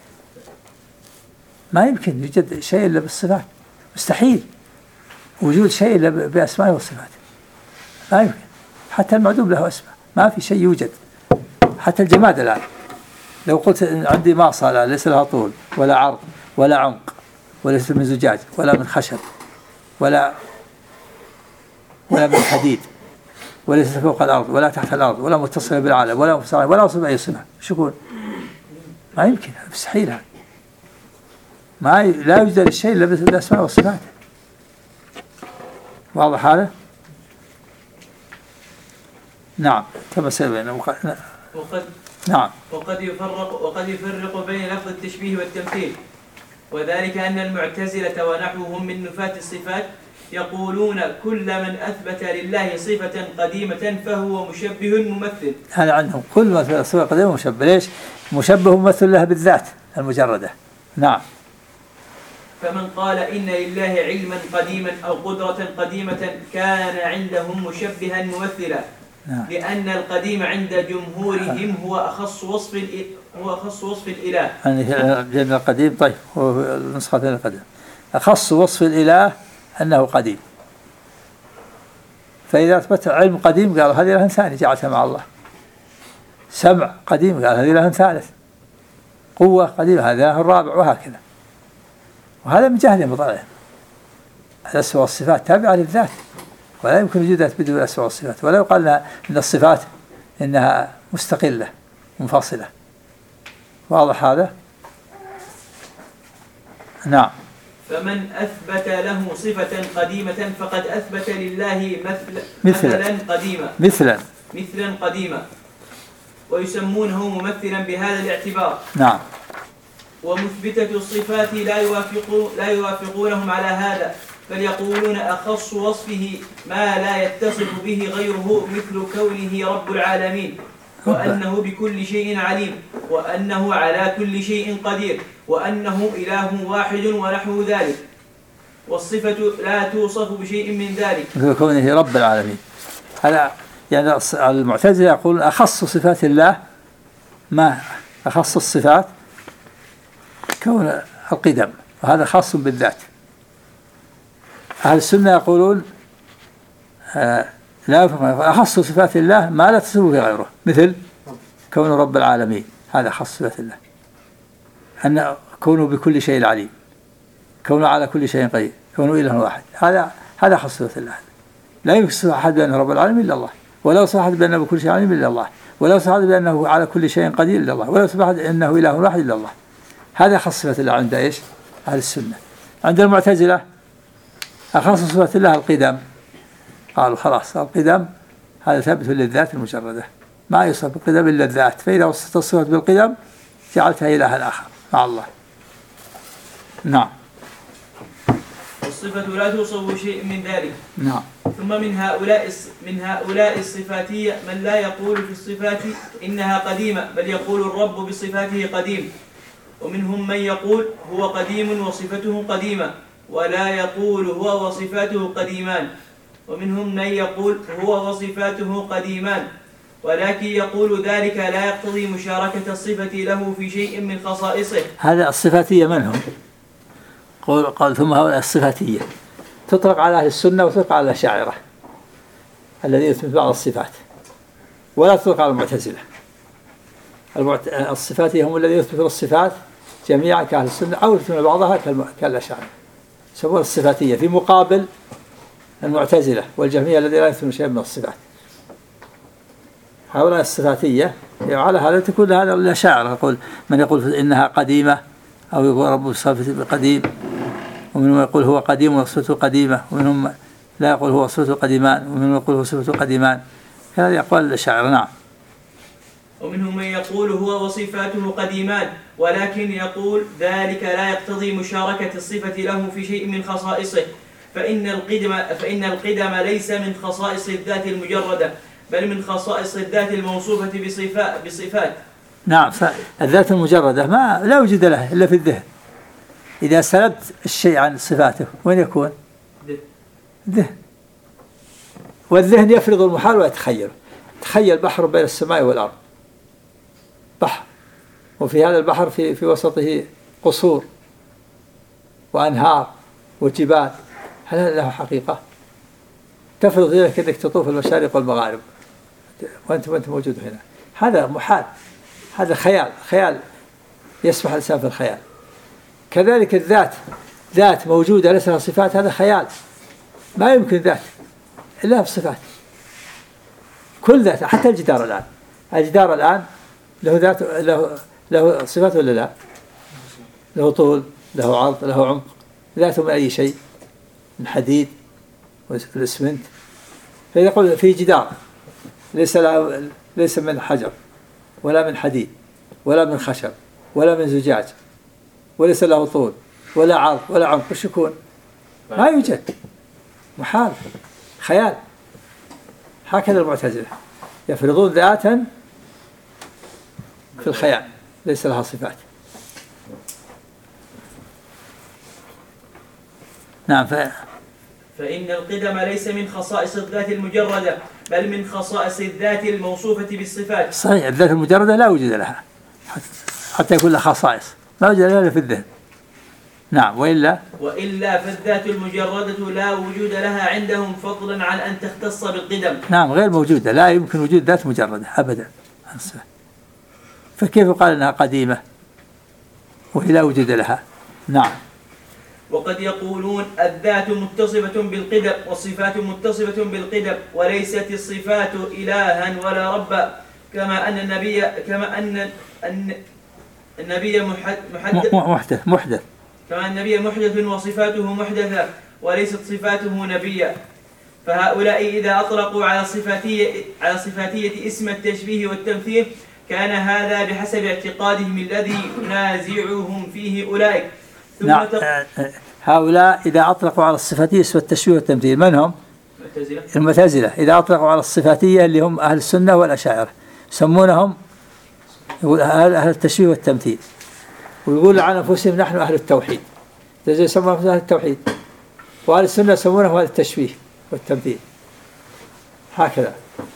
ما يمكن يوجد شيء إلا بالصفات، مستحيل وجود شيء إلا بأسماء والصفات، ما يمكن. حتى المعدوم له أسماء، ما في شيء يوجد. حتى الجماد الآن لو قلت عندي ماصة ليس لها طول ولا عرض ولا عمق وليس من زجاج ولا من خشب ولا من حديد وليس فوق الأرض ولا تحت الأرض ولا متصلة بالعالم ولا مفصلة ولا وصل بأي صفة، شو يكون؟ ما يمكن، مستحيل هذا. لا يوجد الشيء إلا بالأسماء والصفات. واضح هذا؟ نعم، كما سيبين. نعم. وقد يفرق بين لفظ التشبيه والتمثيل، وذلك أن المعتزلة ونحوهم من نفاة الصفات يقولون كل من أثبت لله صفة قديمة فهو مشبه ممثل. هذا عندهم كل ما أثبت صفة قديمة مشبه. ليش؟ مشبه ممثل له بالذات المجردة. نعم. فمن قال إن لله علما قديما أو قدرة قديمة كان عندهم مشبها ممثلا. نعم. لأن القديم عند جمهورهم هو أخص وصف الإله. يعني القديم، طيب، هو النسختين القديم أخص وصف الإله أنه قديم. فإذا أثبت علم قديم قال هذه إله ثاني جعلتها مع الله. سمع قديم قال هذه إله ثالث. قوة قديمة، هذا الرابع، وهكذا. وهذا من جهلهم بطبعهم. الأسماء والصفات تابعة للذات، ولا يمكن وجود ذات بدون الأسماء والصفات، ولا يقال إن الصفات إنها مستقلة منفصلة. واضح هذا؟ نعم. فمن أثبت له صفة قديمة فقد أثبت لله مثلا قديما ويسمونه ممثلا بهذا الاعتبار. نعم. ومثبتة الصفات لا يوافقونهم على هذا، بل يقولون أخص وصفه ما لا يتصف به غيره، مثل كونه رب العالمين، وأنه بكل شيء عليم، وأنه على كل شيء قدير، وأنه إله واحد ونحو ذلك. والصفة لا توصف بشيء من ذلك، مثل كونه رب العالمين. هذا يعني المعتزلة يقولون أخص صفات الله، ما أخص الصفات كون القدم، وهذا خاص بالذات. أهل السنة يقولون لا أخص صفات الله ما لا تصف به غيره، مثل كون رب العالمين، هذا خاص صفات الله. أن كونه بكل شيء عليم، كونه على كل شيء قدير، كونه إله واحد، هذا خاص صفات الله. لا يوصف أحد بأنه رب العالمين إلا الله، ولا يوصف أحد بأنه بكل شيء عليم إلا الله، ولا يوصف أحد بأنه على كل شيء قدير إلا الله، ولا يوصف أحد أنه إله واحد إلا الله. هذا خاص صفات الله عند إيش؟ أهل السنة. عند المعتزلة أخص صفات الله القدم، قالوا خلاص القدم هذا ثابت للذات المجردة، ما يوصف بالقدم إلا الذات، فإذا وصفت الصفة بالقدم جعلتها إلها آخر مع الله. نعم. والصفة لا توصف شيء من ذلك. نعم. ثم من هؤلاء الصفاتية من لا يقول في الصفات إنها قديمة، بل يقول الرب بصفاته قديم. ومنهم من يقول هو قديم وصفته قديمة، ولا يقول هو وصفاته قديمان. ومنهم من يقول هو وصفاته قديمان، ولكن يقول ذلك لا يقتضي مشاركة الصفة له في شيء من خصائصه. هذا الصفاتية من هم؟ قال ثم هؤلاء الصفاتية تطلق على أهل السنة وتطلق على الأشاعرة الذين يثبت بعض الصفات، ولا تطلق على المعتزلة. الصفاتية هم الذين يثبتون الصفات جميعا كأهل السنة، أو يثبتون بعضها كالأشاعرة، يسمون الصفاتية، في مقابل المعتزلة والجهمية الذين لا يثبتون شيئا من الصفات. هؤلاء الصفاتية على هذا تكون هذا الأشاعرة، يقول من يقول إنها قديمة أو يقول رب صفته قديم، ومنهم يقول هو قديم وصفته قديمة، ومنهم لا يقول هو صفته قديمان، ومنهم يقول هو صفته قديمان. هذا أقوال الأشاعرة. نعم. ومنهم من يقول هو وصفاته قديمان، ولكن يقول ذلك لا يقتضي مشاركة الصفة له في شيء من خصائصه، فإن القدم ليس من خصائص الذات المجردة، بل من خصائص الذات الموصوفة بصفات. نعم. فالذات المجردة ما لا وجود له إلا في الذهن. إذا سلبت الشيء عن صفاته وين يكون؟ ذهن. والذهن يفرض المحال ويتخيل. تخيل بحر بين السماء والأرض، بحر، وفي هذا البحر في وسطه قصور وأنهار وجبال، هل له حقيقة؟ تفرض ذلك أنك تطوف المشارق والمغارب وأنت موجود هنا، هذا محال، هذا خيال يسمح الإنسان في الخيال. كذلك الذات، ذات موجودة ليس لها صفات، هذا خيال، ما يمكن ذات إلا بصفات. كل ذات، حتى الجدار الآن له ذات، له صفات ولا لا؟ له طول، له عرض، له عمق. ذاته من أي شيء؟ من حديد والإسمنت. فإذا قلنا في جدار ليس من حجر ولا من حديد ولا من خشب ولا من زجاج، وليس له طول ولا عرض ولا عمق، وش يكون؟ ما يوجد، محال، خيال. هكذا المعتزلة يفرضون ذاتا في الخيال ليس لها صفات. نعم. فإن القدم ليس من خصائص الذات المجردة، بل من خصائص الذات الموصوفة بالصفات. صحيح، الذات المجردة لا وجود لها حتى يكون لها خصائص، لا وجود لها في الذهن. نعم. وإلا فالذات المجردة لا وجود لها عندهم، فضلا عن أن تختص بالقدم. نعم، غير موجودة، لا يمكن وجود ذات مجردة أبدا. فكيف قال أنها قديمة وهي لا وجود لها. نعم. وقد يقولون الذات متصفة بالقدم والصفات متصفة بالقدم وليست الصفات إلها ولا ربا، كما أن النبي محدث كما النبي محدث وصفاته محدثة وليست صفاته نبيا. فهؤلاء إذا أطلقوا على صفاتية اسم التشبيه والتمثيل كان هذا بحسب اعتقادهم الذي ينازعهم فيه أولئك. نعم. هؤلاء إذا أطلقوا على الصفاتية اسم التشبيه والتمثيل من هم؟ المعتزلة. إذا أطلقوا على الصفاتية اللي هم أهل السنة والأشاعرة يسمونهم أهل التشبيه والتمثيل، ويقول عن أنفسهم نحن أهل التوحيد، زي يسمون أهل التوحيد، وأهل السنة يسمونهم أهل التشبيه والتمثيل. هكذا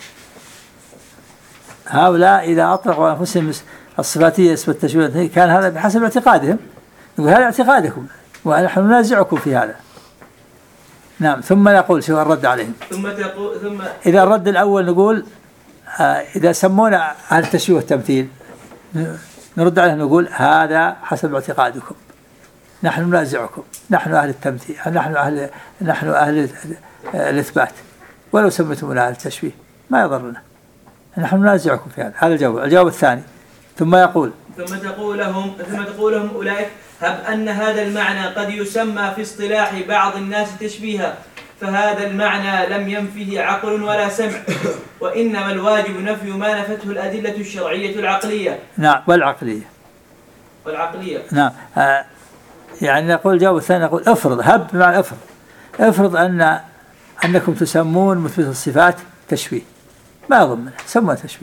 هؤلاء إذا أطلقوا على أنفسهم الصفاتية اسم التشبيه والتمثيل كان هذا بحسب اعتقادهم، يقول هذا اعتقادكم ونحن ننازعكم في هذا. نعم. ثم نقول شو الرد عليهم. ثم إذا الرد الأول نقول إذا سمونا أهل التشبيه والتمثيل نرد عليهم نقول هذا حسب اعتقادكم، نحن ننازعكم، نحن أهل التمثيل، نحن أهل الإثبات، ولو سميتمونا أهل التشبيه ما يضرنا، نحن ننازعكم في هذا. هذا الجواب. الجواب الثاني ثم تقول لهم أولئك هب أن هذا المعنى قد يسمى في اصطلاح بعض الناس تشبيها، فهذا المعنى لم ينفه عقل ولا سمع، وإنما الواجب نفي ما نفته الأدلة الشرعية العقلية. نعم. والعقلية. نعم. يعني نقول الجواب الثاني نقول افرض، هب بمعنى افرض أنكم تسمون مثبت الصفات تشبيه، ما يضمن سموها تشبيه.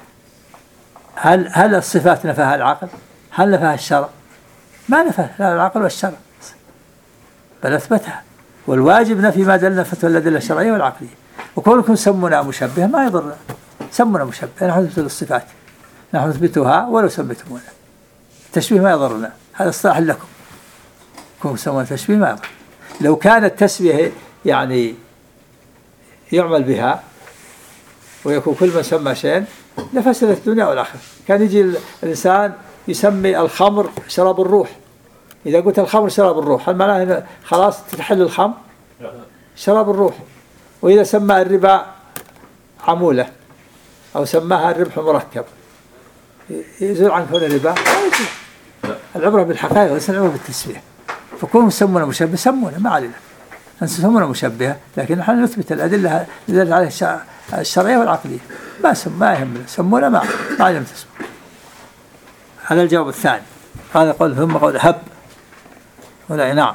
هل الصفات نفاها العقل؟ هل نفاها الشرع؟ ما نفاها لا العقل والشرع، بل أثبتها. والواجب نفي ما دل نفته الأدلة الشرعية والعقلية. وكونكم سمونا مشبه ما يضرنا، سمونا مشبه، نحن نثبت الصفات، نحن نثبتها ولو سميتمونا التشبيه ما يضرنا، هذا اصطلاح لكم. كونكم سمونا تشبيه ما يضر. لو كانت التسمية يعني يعمل بها ويكون كل من سمى شيء لفسدت الدنيا والآخرة. كان يجي الإنسان يسمي الخمر شراب الروح، إذا قلت الخمر شراب الروح هل معناه خلاص تتحل الخمر؟ شراب الروح. وإذا سمى الربا عمولة أو سماها الربح مركب يزول عن كون الربا؟ العبرة بالحقائق وليس العبرة بالتسمية. فكونوا يسمونا مشبه سمونا ما علينا، نسمونا مشبهة، لكن نحن نثبت الأدلة التي عليها الشرعية والعقلية، ما يهمنا سمونا ما علينا تسمو. هذا الجواب الثاني. هذا قول ثم قول هب ولا. نعم.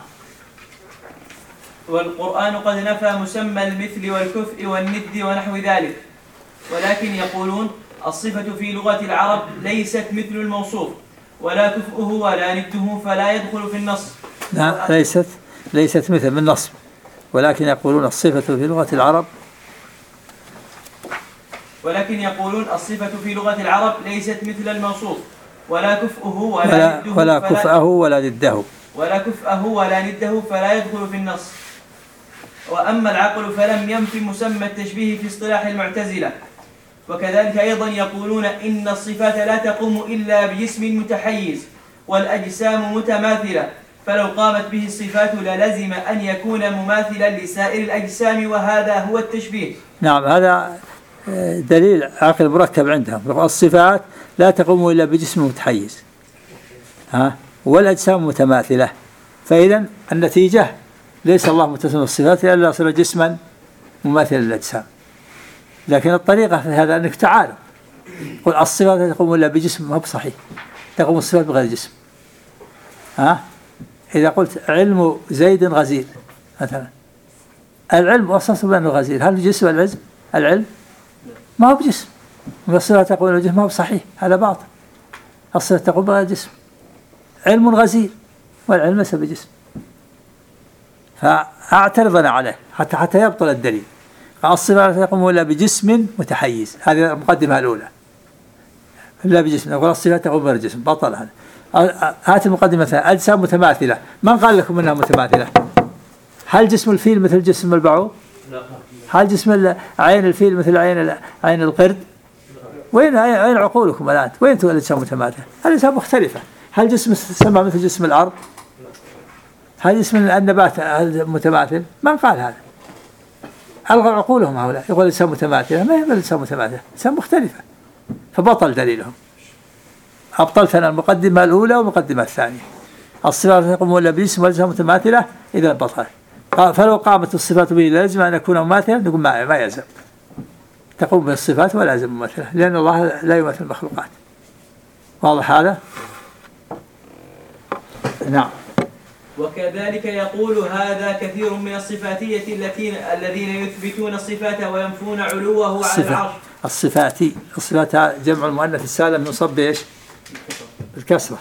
والقرآن قد نفى مسمى المثل والكفء والند ونحو ذلك، ولكن يقولون الصفة في لغة العرب ليست مثل الموصوف ولا كفؤه ولا نده فلا يدخل في النص. لا ليست مثل من نصب، ولكن يقولون الصفة في لغة العرب ليست مثل الموصوف ولا كفؤه ولا كفأه ولا ضده فلا يدخل في النص. وأما العقل فلم ينفي مسمى التشبيه في اصطلاح المعتزلة. وكذلك أيضا يقولون إن الصفات لا تقوم إلا بجسم متحيز والأجسام متماثلة، فلو قامت به الصفات للزم أن يكون مماثلا لسائر الأجسام، وهذا هو التشبيه. نعم. هذا دليل عقل مركب عندهم. الصفات لا تقوم إلا بجسم متحيز والأجسام متماثلة، فإذا النتيجة ليس الله متصل بالصفات إلا يصير جسما مماثلا للأجسام. لكن الطريقة في هذا أنك تعالوا قل الصفات لا تقوم إلا بجسم، ما هو بصحيح، تقوم الصفات بغير جسم. إذا قلت علم زيد غزير مثلا، العلم أصلا بأنه غزير، هل جسم العلم؟ ما هو بجسم. والصفات تقوم بجسم ما هو بصحيح، هذا باطل. الصفات تقوم بغير جسم. علم غزير والعلم ليس بجسم. فاعترضنا عليه حتى يبطل الدليل. الصفات لا تقوم إلا بجسم متحيز، هذه المقدمة الأولى. إلا بجسم، نقول الصفات تقوم بغير جسم، بطل هذا. هات المقدمة الثانية. أجسام متماثلة، من قال لكم أنها متماثلة؟ هل جسم الفيل مثل جسم البعوض؟ هل جسم عين الفيل مثل عين القرد؟ وين عقولكم الآن؟ وين تقول الأجسام متماثلة؟ الأجسام مختلفة. هل جسم السماء مثل جسم الأرض؟ هل جسم النبات متماثل؟ من قال هذا؟ ألغوا عقولهم هؤلاء، يقول الإنسان متماثلة، ما هي الإنسان متماثلة، الإنسان مختلفة، فبطل دليلهم. أبطلتنا المقدمة الأولى والمقدمة الثانية. الصفات يقومون بجسم والجسم متماثلة، إذا بطل. فلو قامت الصفات به لازم أن يكون مماثلا، نقول ما يلزم. تقوم بالصفات ولا يلزم مماثلة، لأن الله لا يمثل المخلوقات. واضح هذا؟ نعم. وكذلك يقول هذا كثير من الصفاتية الذين يثبتون الصفات وينفون علوه على العرش. الصفات جمع المؤنث السالم ينصب بايش؟ بالكسرة.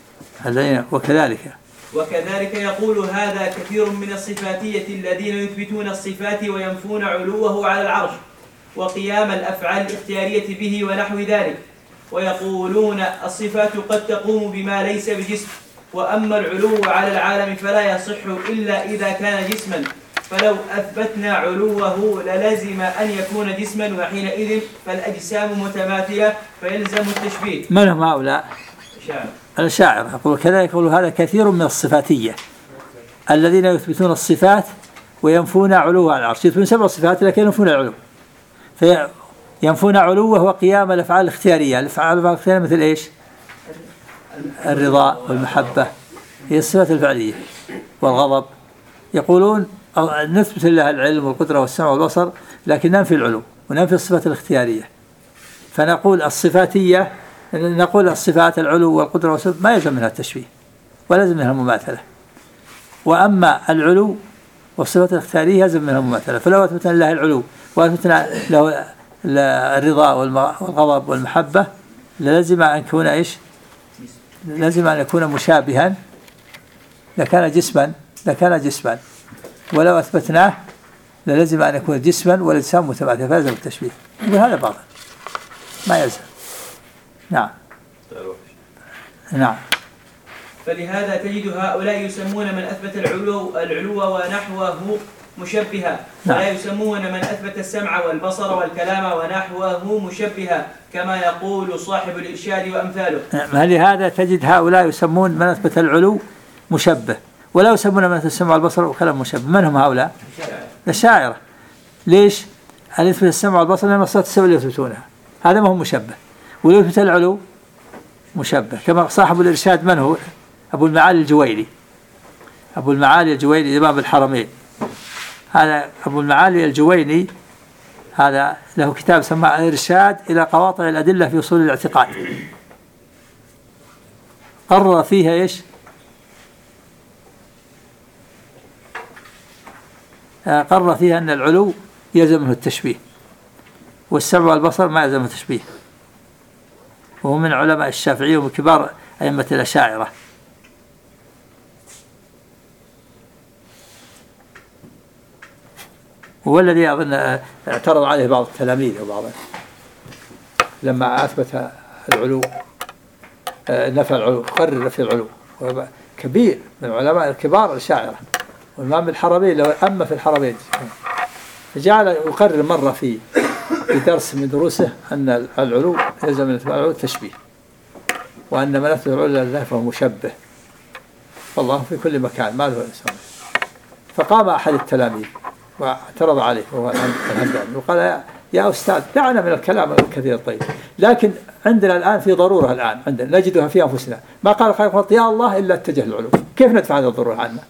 وكذلك يقول هذا كثير من الصفاتية الذين يثبتون الصفات وينفون علوه على العرش وقيام الأفعال الاختيارية به ونحو ذلك، ويقولون الصفات قد تقوم بما ليس بجسم، وأما العلو على العالم فلا يصح إلا إذا كان جسما، فلو أثبتنا علوه للزم أن يكون جسما، وحينئذ فالأجسام متماثلة فيلزم التشبيه. من هم هؤلاء؟ الأشاعرة. يقول كذلك يقول هذا كثير من الصفاتية الذين يثبتون الصفات وينفون علوه على العرش. يثبتون 7 صفات لكن ينفون العلو، فينفون علوه وقيام الأفعال الاختيارية. الأفعال الاختيارية مثل إيش؟ الرضا والمحبة، هي الصفات الفعلية، والغضب. يقولون نثبت لله العلم والقدرة والسمع والبصر، لكن ننفي العلو وننفي الصفات الاختيارية. فنقول الصفاتية، نقول الصفات العلو والقدرة والسمع ما يلزم منها التشبيه ولا يلزم منها المماثلة، وأما العلو والصفات الاختيارية يلزم منها المماثلة. فلو أثبتنا لله العلو وأثبتنا له الرضا والغضب والمحبة لازم أن يكون إيش؟ لازم أن يكون مشابها، لكان جسما، ولو أثبتناه لازم أن يكون جسما والإجسام متماثل، فلازم التشبيه. وهذا باطل ما يلزم. نعم. فلهذا تجد هؤلاء يسمون من أثبت العلو ونحوه مشبها، ولا يسمون من أثبت السمع والبصر والكلام ونحوه مشبها، كما يقول صاحب الإرشاد وأمثاله. لهذا تجد هؤلاء يسمون من أثبت العلو مشبه، ولا يسمون من أثبت السمع والبصر والكلام مشبه. من هم هؤلاء؟ الشاعرة. ليش؟ أن يثبت السمع والبصر لأن الصفات السبع اللي يثبتونها، هذا ما هو مشبه. ويثبت العلو مشبه، كما صاحب الإرشاد من هو؟ أبو المعالي الجويني إمام الحرمين. هذا أبو المعالي الجويني، هذا له كتاب سماه الإرشاد إلى قواطع الأدلة في أصول الاعتقاد. قرر فيها إيش؟ قرر فيها أن العلو يلزم منه التشبيه، والسمع والبصر ما يلزم التشبيه، وهو من علماء الشافعية ومن كبار أئمة الأشاعرة. هو الذي أظن اعترض عليه بعض التلاميذ وبعضهم لما أثبت العلو، نفى العلو، قرر في العلو، كبير من علماء الكبار الأشاعرة، والإمام الحرمين لو أما في الحرمين، فجعل يقرر مرة في درس من دروسه أن العلو يلزم من العلو التشبيه، وأن من أثبت العلو لله فهو مشبه، والله في كل مكان ما له إنسان. فقام أحد التلاميذ واعترض عليه وهو الهمداني وقال يا أستاذ دعنا من الكلام الكثير الطيب، لكن عندنا الآن في ضرورة، الآن عندنا نجدها في أنفسنا، ما قال قط يا الله إلا اتجه العلو، كيف ندفع هذه الضرورة عنا؟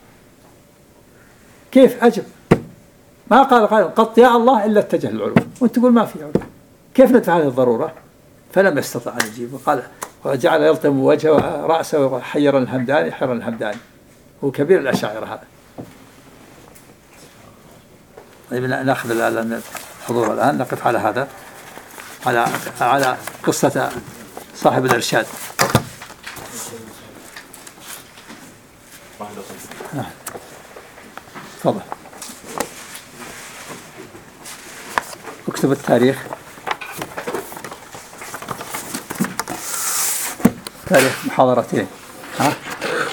كيف أجب؟ ما قال قط يا الله إلا اتجه العلو، وانت تقول ما في علو، كيف ندفع هذه الضرورة؟ فلم يستطع أن يجيب، وقال وجعل يلطم وجهه ورأسه وحير الهمداني، هو كبير الأشاعرة هذا. طيب نأخذ الحضور الآن، نقف على هذا، على قصة صاحب الإرشاد. تفضل اكتب التاريخ، تاريخ محاضرتين.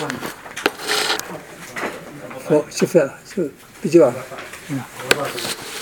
شوف بجوار.